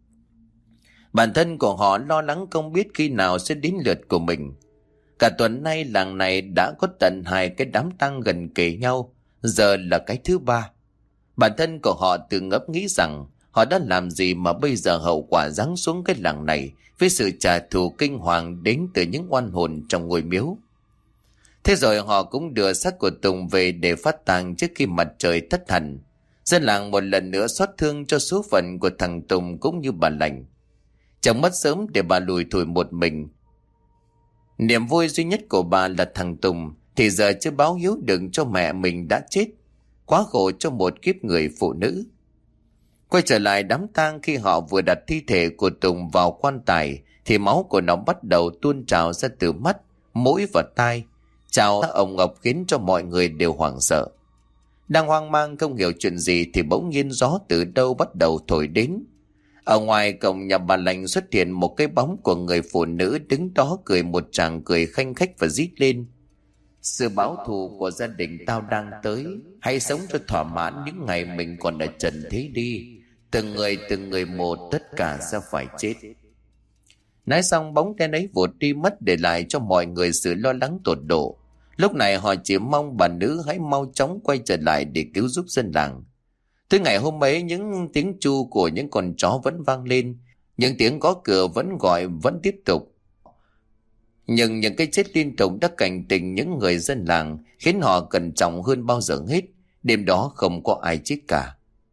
Bản thân của họ lo lắng không biết khi nào sẽ đến lượt của mình. Cả tuần nay làng này đã có tận 2 cái đám tang gần kề nhau, giờ là cái thứ 3. Bản thân của họ tự ngẫm nghĩ rằng họ đã làm gì mà bây giờ hậu quả giáng xuống cái làng này với sự trả thù kinh hoàng đến từ những oan hồn trong ngôi miếu. Thế rồi họ cũng đưa xác của Tùng về để phát tang trước khi mặt trời thất hẳn. Dân làng một lần nữa xót thương cho số phận của thằng Tùng cũng như bà Lành. Chồng mất sớm để bà lủi thủi một mình. Niềm vui duy nhất của bà là thằng Tùng thì giờ chưa báo hiếu được cho mẹ mình đã chết. Quá khổ cho một kiếp người phụ nữ. Quay trở lại đám tang, khi họ vừa đặt thi thể của Tùng vào quan tài thì máu của nó bắt đầu tuôn trào ra từ mắt, mũi và tai, trào ra ồng ọc khiến cho mọi người đều hoảng sợ. Đang hoang mang không hiểu chuyện gì thì bỗng nhiên gió từ đâu bắt đầu thổi đến. Ở ngoài cổng nhà bà Lành xuất hiện một cái bóng của người phụ nữ đứng đó cười một tràng cười khanh khách và rít lên: Sự báo thù của gia đình tao đang tới, hãy sống cho thỏa mãn những ngày mình còn ở trần thế đi. Từng người một, tất cả sẽ phải chết. Nói xong bóng đen ấy vụt đi mất, để lại cho mọi người sự lo lắng tột độ. Lúc này họ chỉ mong bà nữ hãy mau chóng quay trở lại để cứu giúp dân làng. Tới ngày hôm ấy, những tiếng tru của những con chó vẫn vang lên, những tiếng gõ cửa vẫn gọi vẫn tiếp tục. Nhưng những cái chết liên tục đã cảnh tỉnh những người dân làng, khiến họ cẩn trọng hơn bao giờ hết. Đêm đó không có ai chết cả.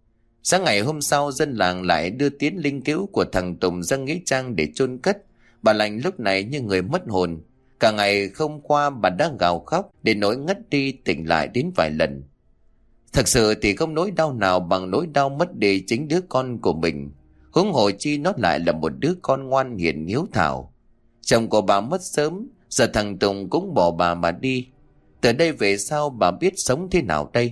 Sáng ngày hôm sau, dân làng lại đưa tiến linh cữu của thằng Tùng ra nghĩa trang để chôn cất. Bà lành lúc này như người mất hồn. Cả ngày hôm qua bà đã gào khóc để nỗi ngất đi, tỉnh lại đến vài lần. Thật sự thì không nỗi đau nào bằng nỗi đau mất đi chính đứa con của mình. Huống hồ chi nó lại là một đứa con ngoan hiền hiếu thảo. Chồng của bà mất sớm, giờ thằng Tùng cũng bỏ bà mà đi. Từ đây về sau bà biết sống thế nào đây?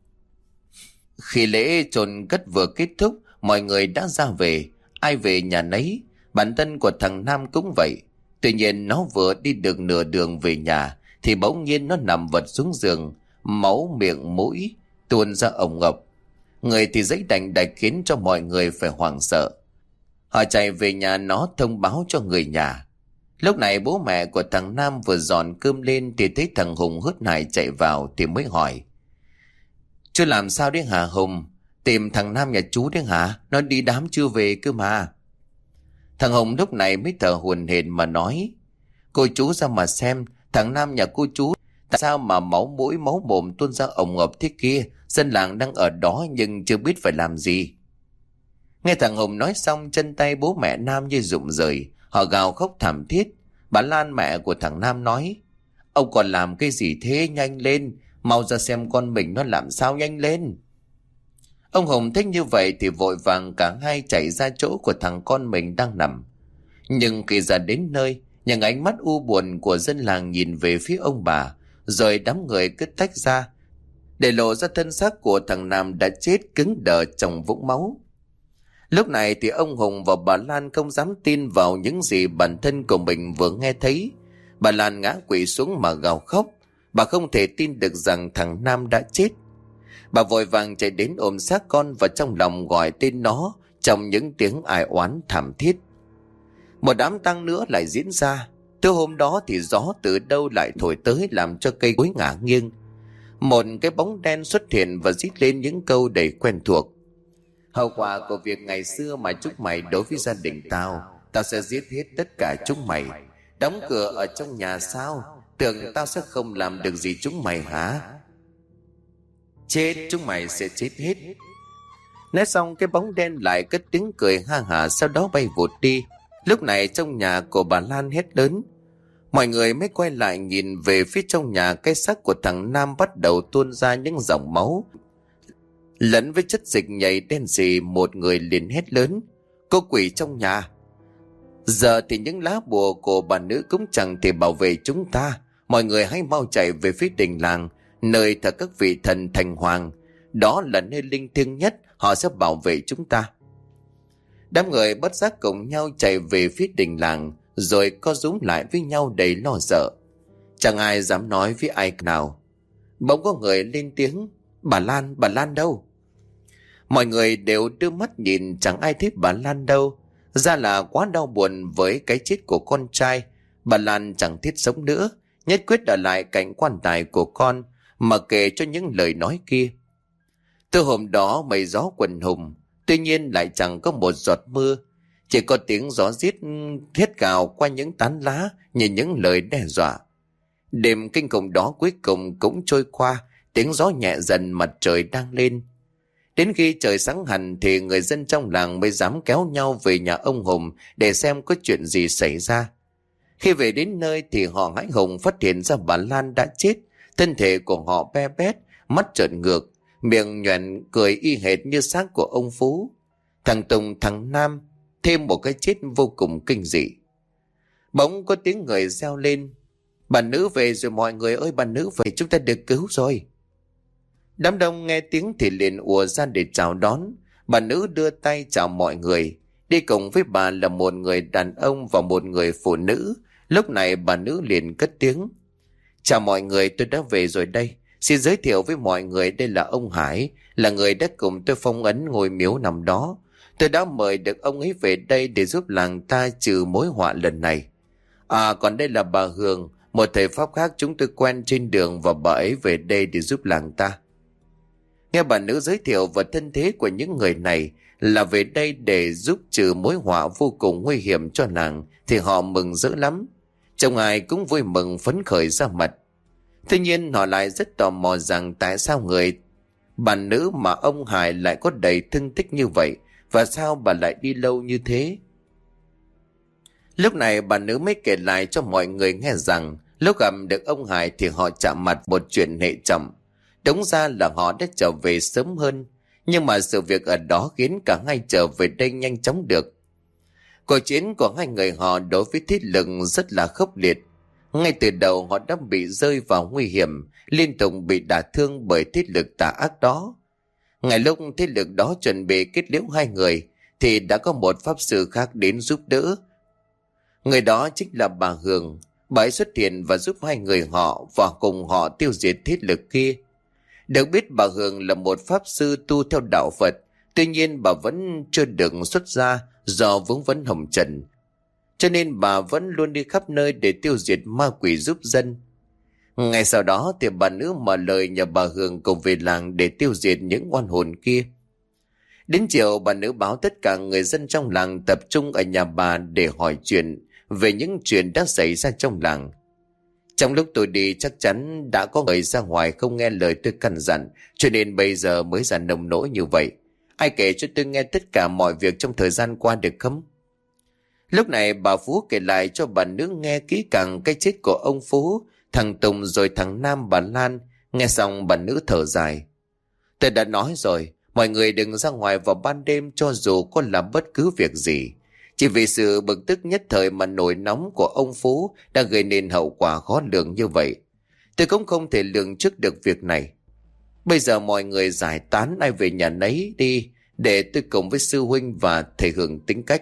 Khi lễ chôn cất vừa kết thúc, mọi người đã ra về, ai về nhà nấy. Bản thân của thằng Nam cũng vậy. Tuy nhiên nó vừa đi được nửa đường về nhà thì bỗng nhiên nó nằm vật xuống giường, máu miệng mũi tuôn ra ồng ộc. Người thì giãy đành đạch khiến cho mọi người phải hoảng sợ. Họ chạy về nhà nó thông báo cho người nhà. Lúc này bố mẹ của thằng Nam vừa dọn cơm lên thì thấy thằng Hùng hớt hải chạy vào thì mới hỏi: "Chú làm sao đấy hả Hùng? Tìm thằng Nam nhà chú đấy hả? Nó đi đám chưa về cơ mà." Thằng Hùng lúc này mới thở hổn hển mà nói: "Cô chú ra mà xem, thằng Nam nhà cô chú tại sao mà máu mũi máu mồm tuôn ra ồng ộc thế kia? Dân làng đang ở đó nhưng chưa biết phải làm gì." Nghe thằng Hùng nói xong, chân tay bố mẹ Nam như rụng rời, họ gào khóc thảm thiết. Bà Lan, mẹ của thằng Nam, nói: "Ông còn làm cái gì thế? Nhanh lên, mau ra xem con mình nó làm sao, nhanh lên." Ông Hùng thấy như vậy thì vội vàng cả hai chạy ra chỗ của thằng con mình đang nằm. Nhưng khi ra đến nơi, những ánh mắt u buồn của dân làng nhìn về phía ông bà, rồi đám người cứ tách ra, để lộ ra thân xác của thằng Nam đã chết cứng đờ trong vũng máu. Lúc này thì ông Hùng và bà Lan không dám tin vào những gì bản thân của mình vừa nghe thấy. Bà Lan ngã quỵ xuống mà gào khóc. Bà không thể tin được rằng thằng Nam đã chết. Bà vội vàng chạy đến ôm xác con và trong lòng gọi tên nó trong những tiếng ai oán thảm thiết. Một đám tang nữa lại diễn ra. Từ hôm đó thì gió từ đâu lại thổi tới làm cho cây cối ngả nghiêng. Một cái bóng đen xuất hiện và rít lên những câu đầy quen thuộc: "Hậu quả của việc ngày xưa mà chúng mày đối với gia đình tao, tao sẽ giết hết tất cả chúng mày. Đóng cửa ở trong nhà sao? Tưởng tao sẽ không làm được gì chúng mày hả? Chết, chúng mày sẽ chết hết." Nói xong cái bóng đen lại cất tiếng cười ha hả, sau đó bay vụt đi. Lúc này trong nhà của bà Lan hét lớn. Mọi người mới quay lại nhìn về phía trong nhà. Cái xác của thằng Nam bắt đầu tuôn ra những dòng máu lẫn với chất dịch nhầy đen sì. Một người liền hét lớn: "Có quỷ trong nhà!" Giờ thì những lá bùa của bà nữ cũng chẳng thể bảo vệ chúng ta. Mọi người hãy mau chạy về phía đình làng, nơi thờ các vị thần thành hoàng. Đó là nơi linh thiêng nhất, họ sẽ bảo vệ chúng ta. Đám người bất giác cùng nhau chạy về phía đình làng, rồi co rúm lại với nhau đầy lo sợ. Chẳng ai dám nói với ai nào. Bỗng có người lên tiếng: bà Lan đâu?" Mọi người đều đưa mắt nhìn, chẳng ai thấy bà Lan đâu. Ra là quá đau buồn với cái chết của con trai, bà Lan chẳng thiết sống nữa, nhất quyết ở lại cạnh quan tài của con, mà kể cho những lời nói kia. Từ hôm đó mây gió quần hùng, tuy nhiên lại chẳng có một giọt mưa, chỉ có tiếng gió rít thét gào qua những tán lá như những lời đe dọa. Đêm kinh khủng đó cuối cùng cũng trôi qua, tiếng gió nhẹ dần, mặt trời đang lên. Đến khi trời sáng hẳn thì người dân trong làng mới dám kéo nhau về nhà ông Hùng để xem có chuyện gì xảy ra. Khi về đến nơi thì họ hãi hùng phát hiện ra bà Lan đã chết. Thân thể của họ be bét, mắt trợn ngược, miệng nhoẻn cười y hệt như xác của ông Phú. Thằng Tùng, thằng Nam thêm một cái chết vô cùng kinh dị. Bỗng có tiếng người reo lên: "Bà nữ về rồi mọi người ơi, bà nữ về, chúng ta được cứu rồi." Đám đông nghe tiếng thì liền ùa ra để chào đón. Bà nữ đưa tay chào mọi người. Đi cùng với bà là một người đàn ông và một người phụ nữ. Lúc này bà nữ liền cất tiếng: "Chào mọi người, tôi đã về rồi đây. Xin giới thiệu với mọi người, đây là ông Hải, là người đã cùng tôi phong ấn ngôi miếu nằm đó. Tôi đã mời được ông ấy về đây để giúp làng ta trừ mối họa lần này. À, còn đây là bà Hường, một thầy pháp khác chúng tôi quen trên đường, và bà ấy về đây để giúp làng ta." Nghe bà nữ giới thiệu và thân thế của những người này là về đây để giúp trừ mối họa vô cùng nguy hiểm cho làng thì họ mừng rỡ lắm. Trông ai cũng vui mừng phấn khởi ra mặt. Tuy nhiên họ lại rất tò mò rằng tại sao người Bà nữ mà ông Hải lại có đầy thương tích như vậy, và sao bà lại đi lâu như thế? Lúc này bà nữ mới kể lại cho mọi người nghe rằng lúc gặp được ông Hải thì họ chạm mặt một chuyện hệ trọng. Đúng ra là họ đã trở về sớm hơn, nhưng mà sự việc ở đó khiến cả hai trở về đây nhanh chóng được. Cuộc chiến của hai người họ đối với Thiết Lực rất là khốc liệt. Ngay từ đầu họ đã bị rơi vào nguy hiểm, liên tục bị đả thương bởi Thiết Lực tà ác đó. Ngay lúc Thiết Lực đó chuẩn bị kết liễu hai người thì đã có một pháp sư khác đến giúp đỡ. Người đó chính là bà Hường. Bà ấy xuất hiện và giúp hai người họ và cùng họ tiêu diệt Thiết Lực kia. Được biết bà Hường là một pháp sư tu theo đạo Phật, tuy nhiên bà vẫn chưa được xuất gia do vướng vấn hồng trần, cho nên bà vẫn luôn đi khắp nơi để tiêu diệt ma quỷ giúp dân. Ngay sau đó thì bà nữ mở lời nhờ bà Hường cùng về làng để tiêu diệt những oan hồn kia. Đến chiều, bà nữ báo tất cả người dân trong làng tập trung ở nhà bà để hỏi chuyện về những chuyện đã xảy ra trong làng. Trong lúc tôi đi chắc chắn đã có người ra ngoài không nghe lời tôi căn dặn, cho nên bây giờ mới ra nông nỗi như vậy. Ai kể cho tôi nghe tất cả mọi việc trong thời gian qua được không? Lúc này bà Phú kể lại cho bà nữ nghe kỹ càng cái chết của ông Phú, thằng Tùng rồi thằng Nam bà Lan. Nghe xong bà nữ thở dài. Tôi đã nói rồi, mọi người đừng ra ngoài vào ban đêm cho dù có làm bất cứ việc gì. Chỉ vì sự bực tức nhất thời mà nổi nóng của ông Phú đã gây nên hậu quả khó lường như vậy. Tôi cũng không thể lường trước được việc này. Bây giờ mọi người giải tán ai về nhà nấy đi, để tôi cùng với sư huynh và thầy Hường tính cách.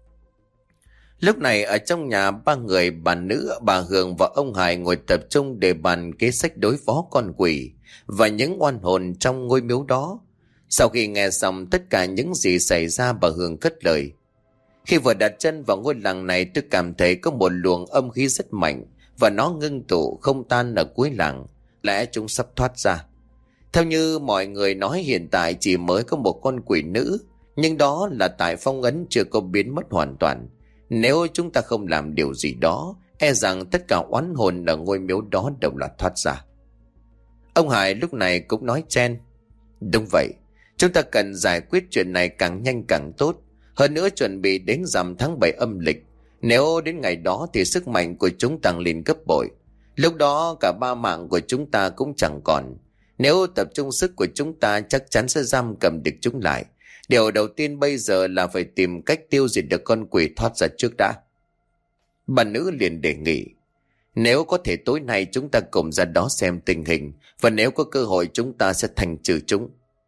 Lúc này ở trong nhà ba người, bà nữ, bà Hường và ông Hải ngồi tập trung để bàn kế sách đối phó con quỷ và những oan hồn trong ngôi miếu đó. Sau khi nghe xong tất cả những gì xảy ra, bà Hường cất lời. Khi vừa đặt chân vào ngôi làng này, tôi cảm thấy có một luồng âm khí rất mạnh và nó ngưng tụ không tan ở cuối làng. Lẽ chúng sắp thoát ra. Theo như mọi người nói, hiện tại chỉ mới có một con quỷ nữ, nhưng đó là tại phong ấn chưa có biến mất hoàn toàn. Nếu chúng ta không làm điều gì đó, e rằng tất cả oán hồn ở ngôi miếu đó đều là thoát ra. Ông Hải lúc này cũng nói chen. Đúng vậy, chúng ta cần giải quyết chuyện này càng nhanh càng tốt. Hơn nữa chuẩn bị đến rằm tháng 7 âm lịch. Nếu đến ngày đó thì sức mạnh của chúng tăng lên gấp bội. Lúc đó cả ba mạng của chúng ta cũng chẳng còn. Nếu tập trung sức của chúng ta chắc chắn sẽ giam cầm được chúng lại. Điều đầu tiên bây giờ là phải tìm cách tiêu diệt được con quỷ thoát ra trước đã. Bà nữ liền đề nghị. Nếu có thể tối nay chúng ta cùng ra đó xem tình hình, và nếu có cơ hội chúng ta sẽ thanh trừ chúng.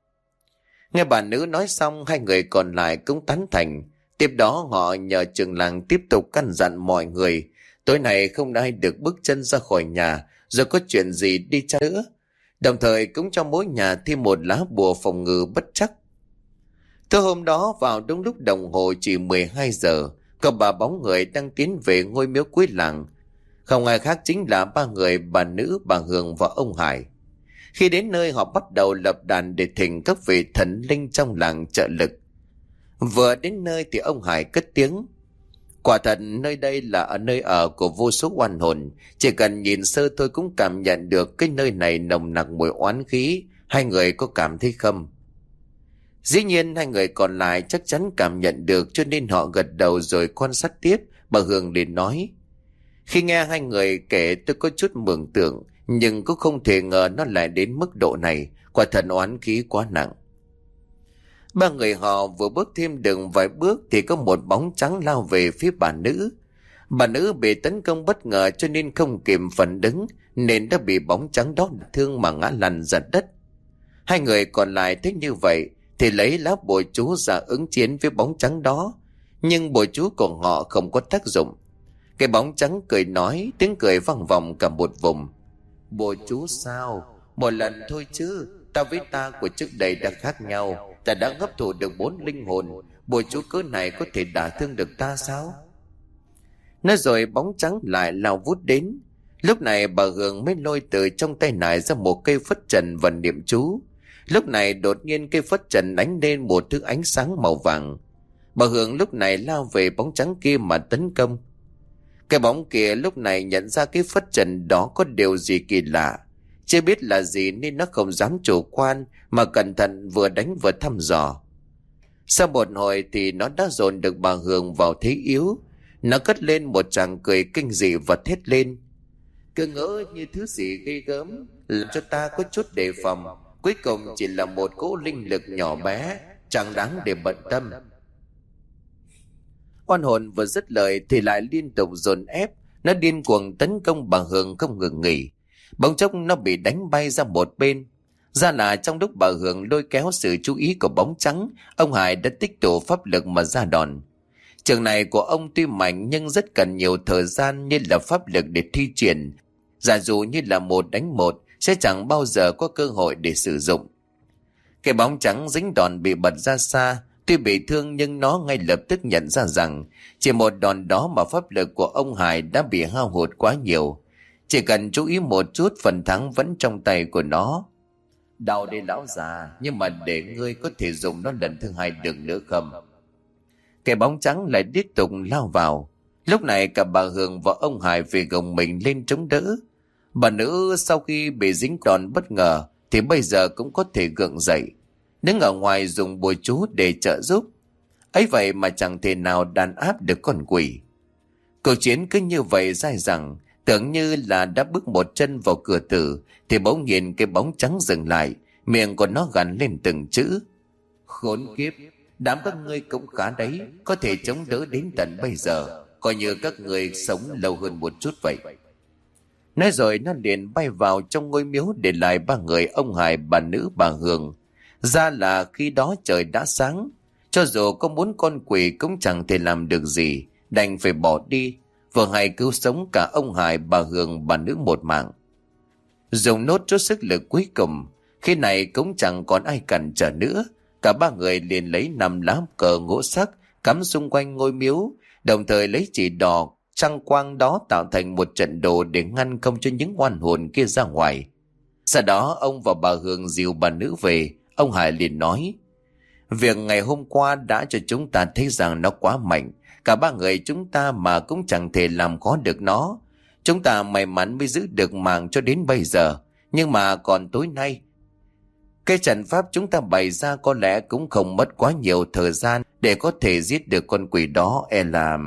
Nghe bà nữ nói xong, hai người còn lại cũng tán thành. Tiếp đó họ nhờ trưởng làng tiếp tục căn dặn mọi người. Tối nay không ai được bước chân ra khỏi nhà, rồi có chuyện gì đi chăng nữa. Đồng thời cũng cho mỗi nhà thêm một lá bùa phòng ngự bất trắc. Tối hôm đó vào đúng lúc đồng hồ chỉ 12 giờ, có ba bóng người đang tiến về ngôi miếu cuối làng. Không ai khác chính là ba người, bà nữ, bà Hường và ông Hải. Khi đến nơi, họ bắt đầu lập đàn để thỉnh các vị thần linh trong làng trợ lực. Vừa đến nơi thì ông Hải cất tiếng. Quả thật nơi đây là ở nơi ở của vô số oan hồn. Chỉ cần nhìn sơ thôi cũng cảm nhận được cái nơi này nồng nặc mùi oán khí. Hai người có cảm thấy không? Dĩ nhiên hai người còn lại chắc chắn cảm nhận được, cho nên họ gật đầu rồi quan sát tiếp. Bà Hường liền nói. Khi nghe hai người kể tôi có chút mường tượng, nhưng cũng không thể ngờ nó lại đến mức độ này. Quả thật oán khí quá nặng. Ba người họ vừa bước thêm được vài bước thì có một bóng trắng lao về phía bà nữ. Bà nữ bị tấn công bất ngờ cho nên không kịp phản ứng, nên đã bị bóng trắng đó thương mà ngã lăn ra đất. Hai người còn lại thấy như vậy thì lấy lá bùa chú ra ứng chiến với bóng trắng đó, nhưng bùa chú của họ không có tác dụng. Cái bóng trắng cười nói, tiếng cười vang vọng cả một vùng. Bùa chú sao? Một lần thôi chứ, ta với ta của trước đây đã khác nhau. Ta đã hấp thụ được 4 linh hồn, bùa chú cỡ này có thể đả thương được ta sao? Nói rồi bóng trắng lại lao vút đến. Lúc này bà Hường mới lôi từ trong tay nải ra một cây phất trần và niệm chú. Lúc này đột nhiên cây phất trần đánh lên một thứ ánh sáng màu vàng. Bà Hường lúc này lao về bóng trắng kia mà tấn công. Cái bóng kia lúc này nhận ra cái phất trần đó có điều gì kỳ lạ. Chưa biết là gì nên nó không dám chủ quan, mà cẩn thận vừa đánh vừa thăm dò. Sau một hồi thì nó đã dồn được bà Hường vào thế yếu. Nó cất lên một tràng cười kinh dị và thét lên: "Cứ ngỡ như thứ gì ghê gớm, làm cho ta có chút đề phòng. Cuối cùng chỉ là một cỗ linh lực nhỏ bé, chẳng đáng để bận tâm." Oan hồn vừa dứt lời thì lại liên tục dồn ép. Nó điên cuồng tấn công bà Hường không ngừng nghỉ. Bỗng chốc nó bị đánh bay ra một bên. Ra là trong lúc bà Hường lôi kéo sự chú ý của bóng trắng, ông Hải đã tích tụ pháp lực mà ra đòn. Trường này của ông tuy mạnh nhưng rất cần nhiều thời gian như là pháp lực để thi triển. Giả dụ như là 1 đánh 1 sẽ chẳng bao giờ có cơ hội để sử dụng. Cái bóng trắng dính đòn bị bật ra xa. Tuy bị thương nhưng nó ngay lập tức nhận ra rằng chỉ một đòn đó mà pháp lực của ông Hải đã bị hao hụt quá nhiều. Chỉ cần chú ý một chút, phần thắng vẫn trong tay của nó. "Đau đây lão già, nhưng mà để ngươi có thể dùng nó lần thứ 2 được nữa không?" Cái bóng trắng lại tiếp tục lao vào. Lúc này cả bà Hường và ông Hải phải gồng mình lên chống đỡ. Bà nữ sau khi bị dính đòn bất ngờ thì bây giờ cũng có thể gượng dậy, đứng ở ngoài dùng bùa chú để trợ giúp. Ấy vậy mà chẳng thể nào đàn áp được con quỷ. Cuộc chiến cứ như vậy dai dẳng, tưởng như là đã bước một chân vào cửa tử thì bỗng nhiên cái bóng trắng dừng lại, miệng của nó gằn lên từng chữ: "Khốn kiếp, đám các ngươi cũng khá đấy, có thể chống đỡ đến tận bây giờ, coi như các ngươi sống lâu hơn một chút vậy." Nói rồi nó liền bay vào trong ngôi miếu, để lại 3 người: ông Hải, bà nữ, bà Hường. Ra là khi đó trời đã sáng, cho dù có muốn con quỷ cũng chẳng thể làm được gì, đành phải bỏ đi. Vừa hay cứu sống cả ông Hải, bà Hường, bà nữ một mạng. Dùng nốt chút sức lực cuối cùng, khi này cũng chẳng còn ai cản trở nữa. Cả 3 người liền lấy 5 lá cờ ngũ sắc cắm xung quanh ngôi miếu, đồng thời lấy chỉ đỏ trăng quang đó tạo thành một trận đồ để ngăn không cho những oan hồn kia ra ngoài. Sau đó ông và bà Hường dìu bà nữ về. Ông Hải liền nói: "Việc ngày hôm qua đã cho chúng ta thấy rằng nó quá mạnh. Cả 3 người chúng ta mà cũng chẳng thể làm khó được nó. Chúng ta may mắn mới giữ được mạng cho đến bây giờ. Nhưng mà còn tối nay, cái trận pháp chúng ta bày ra có lẽ cũng không mất quá nhiều thời gian để có thể giết được con quỷ đó, e là..."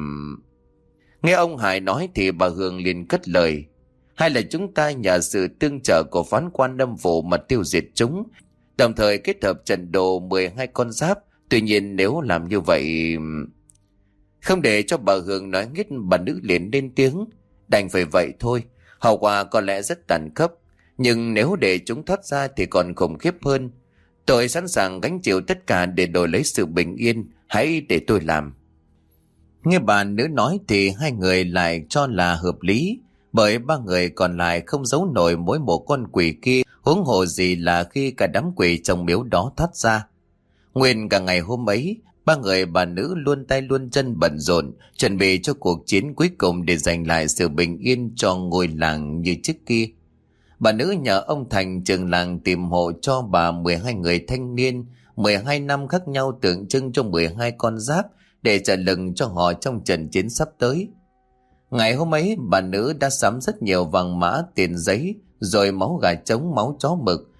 Nghe ông Hải nói thì bà Hường liền cất lời: "Hay là chúng ta nhờ sự tương trợ của Phán Quan Âm Phủ mà tiêu diệt chúng, đồng thời kết hợp trận đồ 12 con giáp. Tuy nhiên nếu làm như vậy..." Không để cho bà Hường nói hết, bà nữ liền lên tiếng: "Đành phải vậy thôi. Hậu quả có lẽ rất tàn khốc, nhưng nếu để chúng thoát ra thì còn khủng khiếp hơn. Tôi sẵn sàng gánh chịu tất cả để đổi lấy sự bình yên. Hãy để tôi làm." Nghe bà nữ nói thì 2 người lại cho là hợp lý, bởi 3 người còn lại không giấu nổi mỗi một con quỷ kia, huống hồ gì là khi cả đám quỷ trong miếu đó thoát ra. Nguyên cả ngày hôm ấy, 3 người bà nữ luôn tay luôn chân bận rộn, chuẩn bị cho cuộc chiến cuối cùng để giành lại sự bình yên cho ngôi làng như trước kia. Bà nữ nhờ ông Thành trưởng làng tìm hộ cho bà 12 người thanh niên, 12 năm khác nhau tượng trưng cho 12 con giáp để trả lưng cho họ trong trận chiến sắp tới. Ngày hôm ấy, bà nữ đã sắm rất nhiều vàng mã, tiền giấy, rồi máu gà trống, máu chó mực.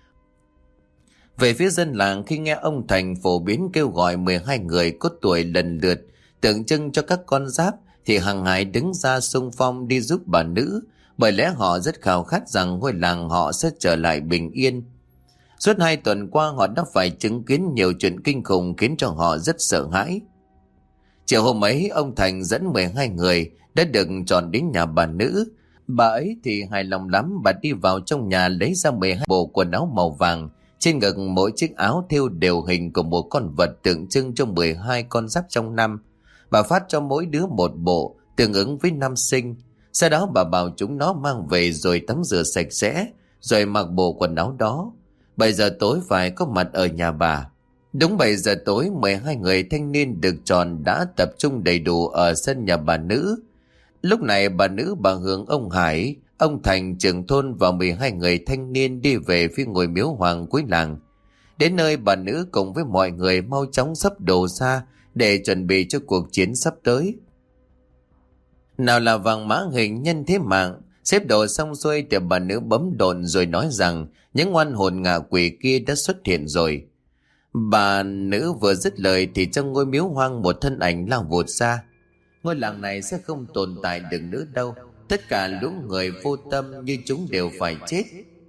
Về phía dân làng, khi nghe ông Thành phổ biến kêu gọi 12 người có tuổi lần lượt tượng trưng cho các con giáp, thì hàng ngày đứng ra xung phong đi giúp bà nữ, bởi lẽ họ rất khao khát rằng ngôi làng họ sẽ trở lại bình yên. Suốt 2 tuần qua họ đã phải chứng kiến nhiều chuyện kinh khủng khiến cho họ rất sợ hãi. Chiều hôm ấy, ông Thành dẫn 12 người đã được chọn đến nhà bà nữ. Bà ấy thì hài lòng lắm. Bà đi vào trong nhà lấy ra 12 bộ quần áo màu vàng, trên ngực mỗi chiếc áo thêu đều hình của một con vật tượng trưng cho 12 con giáp trong năm. Bà phát cho mỗi đứa một bộ tương ứng với năm sinh. Sau đó bà bảo chúng nó mang về rồi tắm rửa sạch sẽ, rồi mặc bộ quần áo đó. 7 giờ tối phải có mặt ở nhà bà. Đúng 7 giờ tối, 12 người thanh niên được chọn đã tập trung đầy đủ ở sân nhà bà nữ. Lúc này bà nữ, bà Hường, ông Hải, ông Thành trưởng thôn và 12 người thanh niên đi về phía ngôi miếu hoàng cuối làng. Đến nơi, bà nữ cùng với mọi người mau chóng sắp đồ ra để chuẩn bị cho cuộc chiến sắp tới. Nào là vàng mã hình nhân thế mạng, Xếp đồ xong xuôi thì bà nữ bấm đồn rồi nói rằng những oan hồn ngạ quỷ kia đã xuất hiện rồi. Bà nữ vừa dứt lời thì trong ngôi miếu hoang một thân ảnh lao vụt ra. Ngôi làng này sẽ không tồn tại được nữa đâu. Tất cả lũ người vô tâm như chúng đều phải chết.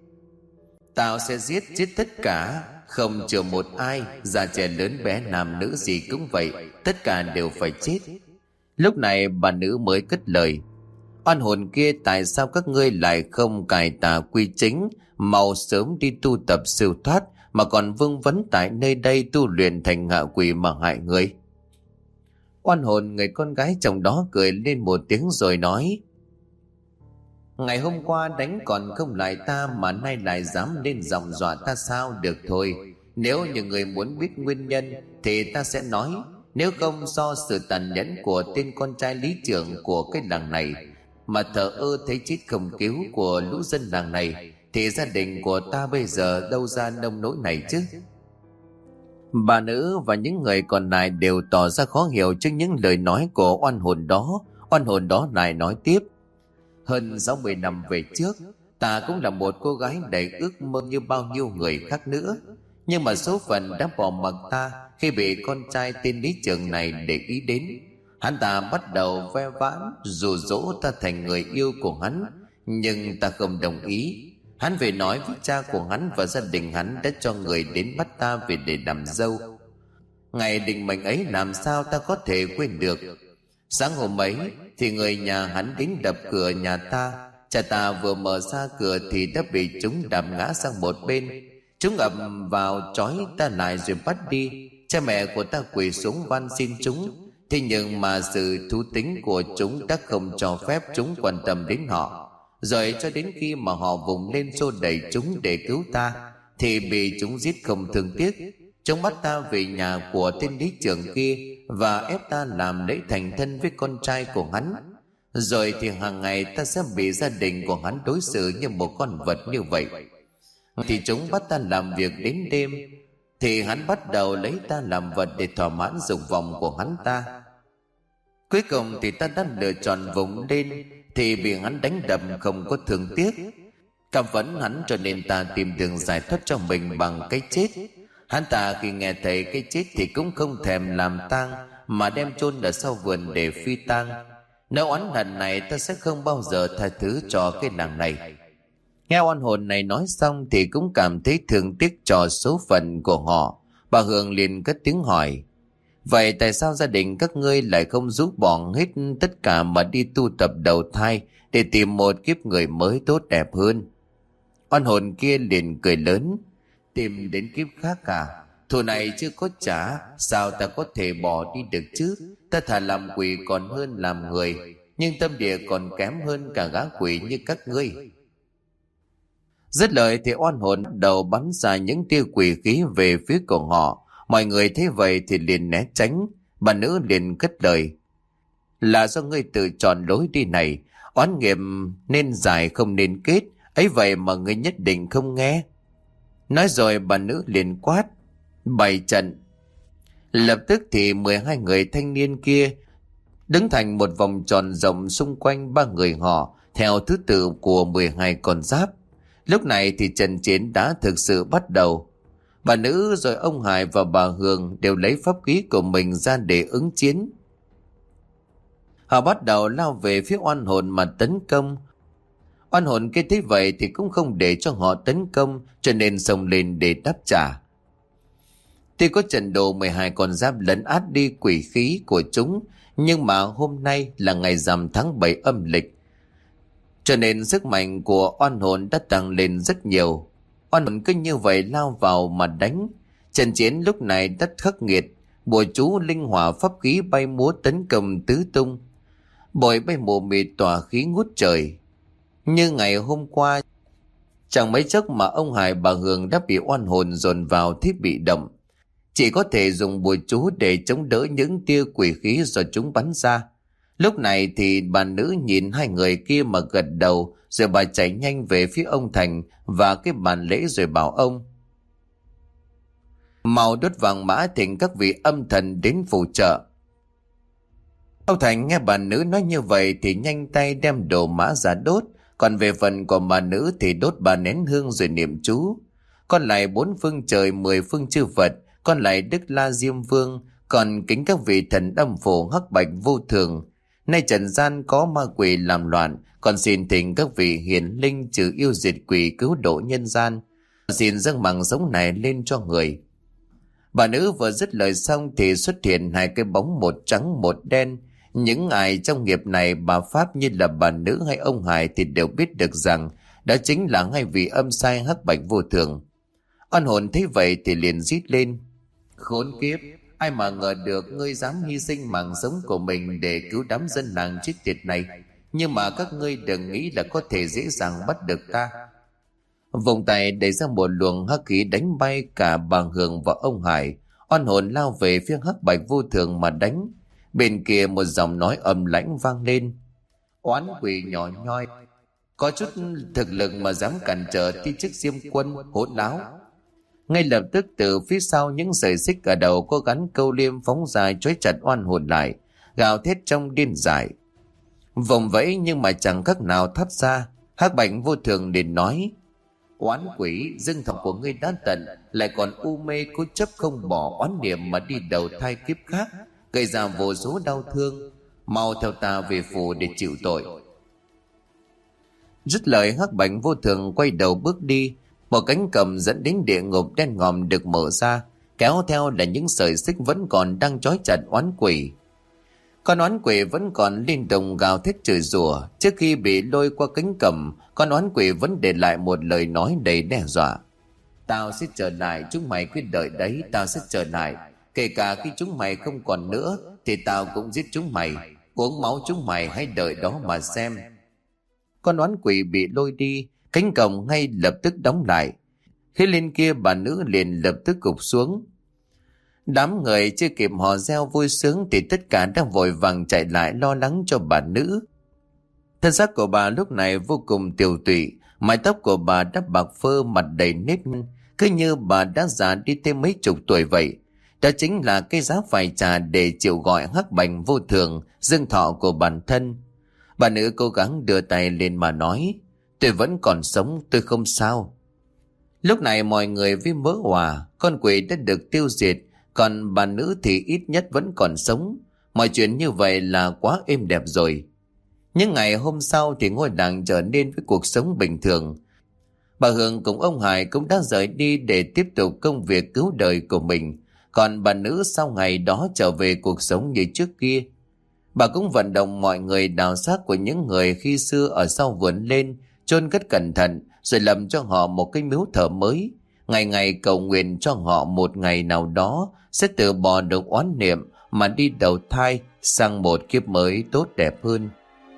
Tao sẽ giết tất cả, không chừa một ai, già trẻ lớn bé nam nữ gì cũng vậy, tất cả đều phải chết. Lúc này bà nữ mới cất lời: oan hồn kia, tại sao các ngươi lại không cải tà quy chính, mau sớm đi tu tập siêu thoát, mà còn vương vấn tại nơi đây tu luyện thành ngạ quỷ mà hại người? Oan hồn người con gái chồng đó cười lên một tiếng rồi nói: ngày hôm qua đánh còn không lại ta, mà nay lại dám lên giọng dọa ta sao? Được thôi, nếu như người muốn biết nguyên nhân thì ta sẽ nói. Nếu không, do sự tàn nhẫn của tên con trai lý trưởng của cái làng này mà thờ ơ thấy chết không cứu của lũ dân làng này, thì gia đình của ta bây giờ đâu ra nông nỗi này chứ? Bà nữ và những người còn lại đều tỏ ra khó hiểu trước những lời nói của oan hồn đó. Oan hồn đó lại nói tiếp: hơn 60 năm về trước, ta cũng là một cô gái đầy ước mơ như bao nhiêu người khác nữa. Nhưng mà số phận đã bỏ mặc ta khi bị con trai tên lý trưởng này để ý đến. Hắn ta bắt đầu ve vãn dụ dỗ ta thành người yêu của hắn, nhưng ta không đồng ý. Hắn về nói với cha của hắn và gia đình hắn đã cho người đến bắt ta về để làm dâu. Ngày định mệnh ấy làm sao ta có thể quên được. Sáng hôm ấy thì người nhà hắn đến đập cửa nhà ta. Cha ta vừa mở ra cửa thì đã bị chúng đạp ngã sang một bên. Chúng ập vào trói ta lại rồi bắt đi. Cha mẹ của ta quỳ xuống van xin chúng, thế nhưng mà sự thú tính của chúng đã không cho phép chúng quan tâm đến họ. Rồi cho đến khi mà họ vùng lên xô đẩy chúng để cứu ta thì bị chúng giết không thương tiếc. Chúng bắt ta về nhà của tên lý trưởng kia và ép ta làm lễ thành thân với con trai của hắn. Rồi thì hàng ngày ta sẽ bị gia đình của hắn đối xử như một con vật như vậy. Thì chúng bắt ta làm việc đến đêm, thì hắn bắt đầu lấy ta làm vật để thỏa mãn dục vọng của hắn ta. Cuối cùng thì ta đã lựa chọn vùng lên thì bị hắn đánh đập không có thương tiếc. Căm phẫn hắn cho nên ta tìm đường giải thoát cho mình bằng cái chết. Hắn ta khi nghe thấy cái chết thì cũng không thèm làm tang, mà đem chôn ở sau vườn để phi tang. Nếu oán hận này ta sẽ không bao giờ tha thứ cho cái làng này. Nghe oan hồn này nói xong thì cũng cảm thấy thương tiếc cho số phận của họ. Bà Hương liền cất tiếng hỏi: vậy tại sao gia đình các ngươi lại không rút bỏ hết tất cả mà đi tu tập đầu thai để tìm một kiếp người mới tốt đẹp hơn? Oan hồn kia liền cười lớn: tìm đến kiếp khác à? Thù này chưa có trả, sao ta có thể bỏ đi được chứ? Ta thà làm quỷ còn hơn làm người, nhưng tâm địa còn kém hơn cả gã quỷ như các ngươi. Dứt lời thì oan hồn đầu bắn ra những tia quỷ khí về phía của họ. Mọi người thấy vậy thì liền né tránh. Bà nữ liền cất lời: là do ngươi tự chọn lối đi này. Oán nghiệp nên giải không nên kết, ấy vậy mà ngươi nhất định không nghe. Nói rồi bà nữ liền quát: bày trận. Lập tức thì 12 người thanh niên kia đứng thành một vòng tròn rộng xung quanh ba người họ theo thứ tự của 12 con giáp. Lúc này thì trận chiến đã thực sự bắt đầu. Bà nữ rồi ông Hải và bà Hương đều lấy pháp khí của mình ra để ứng chiến. Họ bắt đầu lao về phía oan hồn mà tấn công. Oan hồn kia thấy vậy thì cũng không để cho họ tấn công, cho nên xông lên để đáp trả. Tuy có trận đồ 12 con giáp lấn át đi quỷ khí của chúng, nhưng mà hôm nay là ngày rằm tháng 7 âm lịch, cho nên sức mạnh của oan hồn đã tăng lên rất nhiều. Oan hồn cứ như vậy lao vào mà đánh. Trận chiến lúc này rất khắc nghiệt. Bùa chú linh hỏa pháp khí bay múa tấn công tứ tung. Bụi bay mù mịt tỏa khí ngút trời. Như ngày hôm qua, chẳng mấy chốc mà ông Hải bà Hương đã bị oan hồn dồn vào thiết bị động. Chỉ có thể dùng bùa chú để chống đỡ những tia quỷ khí do chúng bắn ra. Lúc này thì bà nữ nhìn hai người kia mà gật đầu, rồi bà chạy nhanh về phía ông Thành và cái bàn lễ rồi bảo ông: mau đốt vàng mã thỉnh các vị âm thần đến phù trợ. Ông Thành nghe bà nữ nói như vậy thì nhanh tay đem đồ mã ra đốt, Còn về phần của bà nữ thì đốt 3 nén hương rồi niệm chú. Con lại 4 phương trời, 10 phương chư Phật, con lại Đức La Diêm Vương, còn kính các vị thần âm phổ hắc bạch vô thường. Nay trần gian có ma quỷ làm loạn, còn xin thỉnh các vị hiền linh trừ yêu diệt quỷ, cứu độ nhân gian. Xin dâng mạng sống này lên cho người. Bà nữ vừa dứt lời xong thì xuất hiện 2 cái bóng, một trắng một đen. Những ai trong nghiệp này bà pháp như là bà nữ hay ông Hải thì đều biết được rằng đó chính là 2 vị âm sai hắc bạch vô thường. Oan hồn thấy vậy thì liền rít lên: khốn kiếp, ai mà ngờ được ngươi dám hy sinh mạng sống của mình để cứu đám dân làng chết tiệt này. Nhưng mà các ngươi đừng nghĩ là có thể dễ dàng bắt được ta. Vùng tay đẩy ra một luồng hắc khí đánh bay cả bà Hường và ông Hải. Oan hồn lao về phía hắc bạch vô thường mà đánh. Bên kia một giọng nói âm lãnh vang lên: oán quỷ nhỏ nhoi, có chút thực lực mà dám cản trở ti chức Diêm Quân, hỗn láo. Ngay lập tức từ phía sau những sợi xích ở đầu có gắn câu liêm phóng ra trói chặt oan hồn lại, gào thét trong điên dại. Vòng vẫy nhưng mà chẳng cách nào thoát ra. Hắc bạch vô thường liền nói: oán quỷ, dương thọ của ngươi đã tận, lại còn u mê cố chấp không bỏ oán niệm mà đi đầu thai kiếp khác, gây ra vô số đau thương. Mau theo ta về phủ để chịu tội. Dứt lời hắc bạch vô thường quay đầu bước đi. Một cánh cầm dẫn đến địa ngục đen ngòm được mở ra, kéo theo là những sợi xích vẫn còn đang trói chặt oán quỷ. Con oán quỷ vẫn còn liên tục gào thét chửi rủa. Trước khi bị lôi qua cánh cầm, con oán quỷ vẫn để lại một lời nói đầy đe dọa: tao sẽ trở lại, chúng mày cứ đợi đấy, tao sẽ trở lại. Kể cả khi chúng mày không còn nữa thì tao cũng giết chúng mày, uống máu chúng mày, hãy đợi đó mà xem. Con oán quỷ bị lôi đi, cánh cổng ngay lập tức đóng lại. Khi lên kia bà nữ liền lập tức gục xuống. Đám người chưa kịp hò reo vui sướng thì tất cả đang vội vàng chạy lại lo lắng cho bà nữ. Thân xác của bà lúc này vô cùng tiều tụy, mái tóc của bà đã bạc phơ, mặt đầy nếp nhăn, cứ như bà đã già đi thêm mấy chục tuổi vậy. Đó chính là cái giá phải trả để chịu gọi hắc bạch vô thường, dương thọ của bản thân. Bà nữ cố gắng đưa tay lên mà nói: tôi vẫn còn sống, tôi không sao. Lúc này mọi người với mỡ hòa, con quỷ đã được tiêu diệt, còn bà nữ thì ít nhất vẫn còn sống. Mọi chuyện như vậy là quá êm đẹp rồi. Những ngày hôm sau thì ngôi làng trở nên với cuộc sống bình thường. Bà Hương cùng ông Hải cũng đã rời đi để tiếp tục công việc cứu đời của mình. Còn bà nữ sau ngày đó trở về cuộc sống như trước kia. Bà cũng vận động mọi người đào xác của những người khi xưa ở sau vườn lên, chôn cất cẩn thận, rồi làm cho họ một cái miếu thờ mới. Ngày ngày cầu nguyện cho họ một ngày nào đó sẽ từ bỏ được oán niệm mà đi đầu thai sang một kiếp mới tốt đẹp hơn.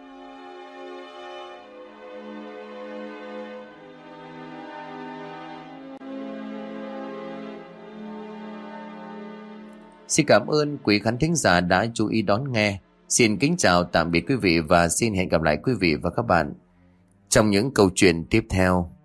Xin cảm ơn quý khán thính giả đã chú ý đón nghe. Xin kính chào tạm biệt quý vị và xin hẹn gặp lại quý vị và các bạn trong những câu chuyện tiếp theo.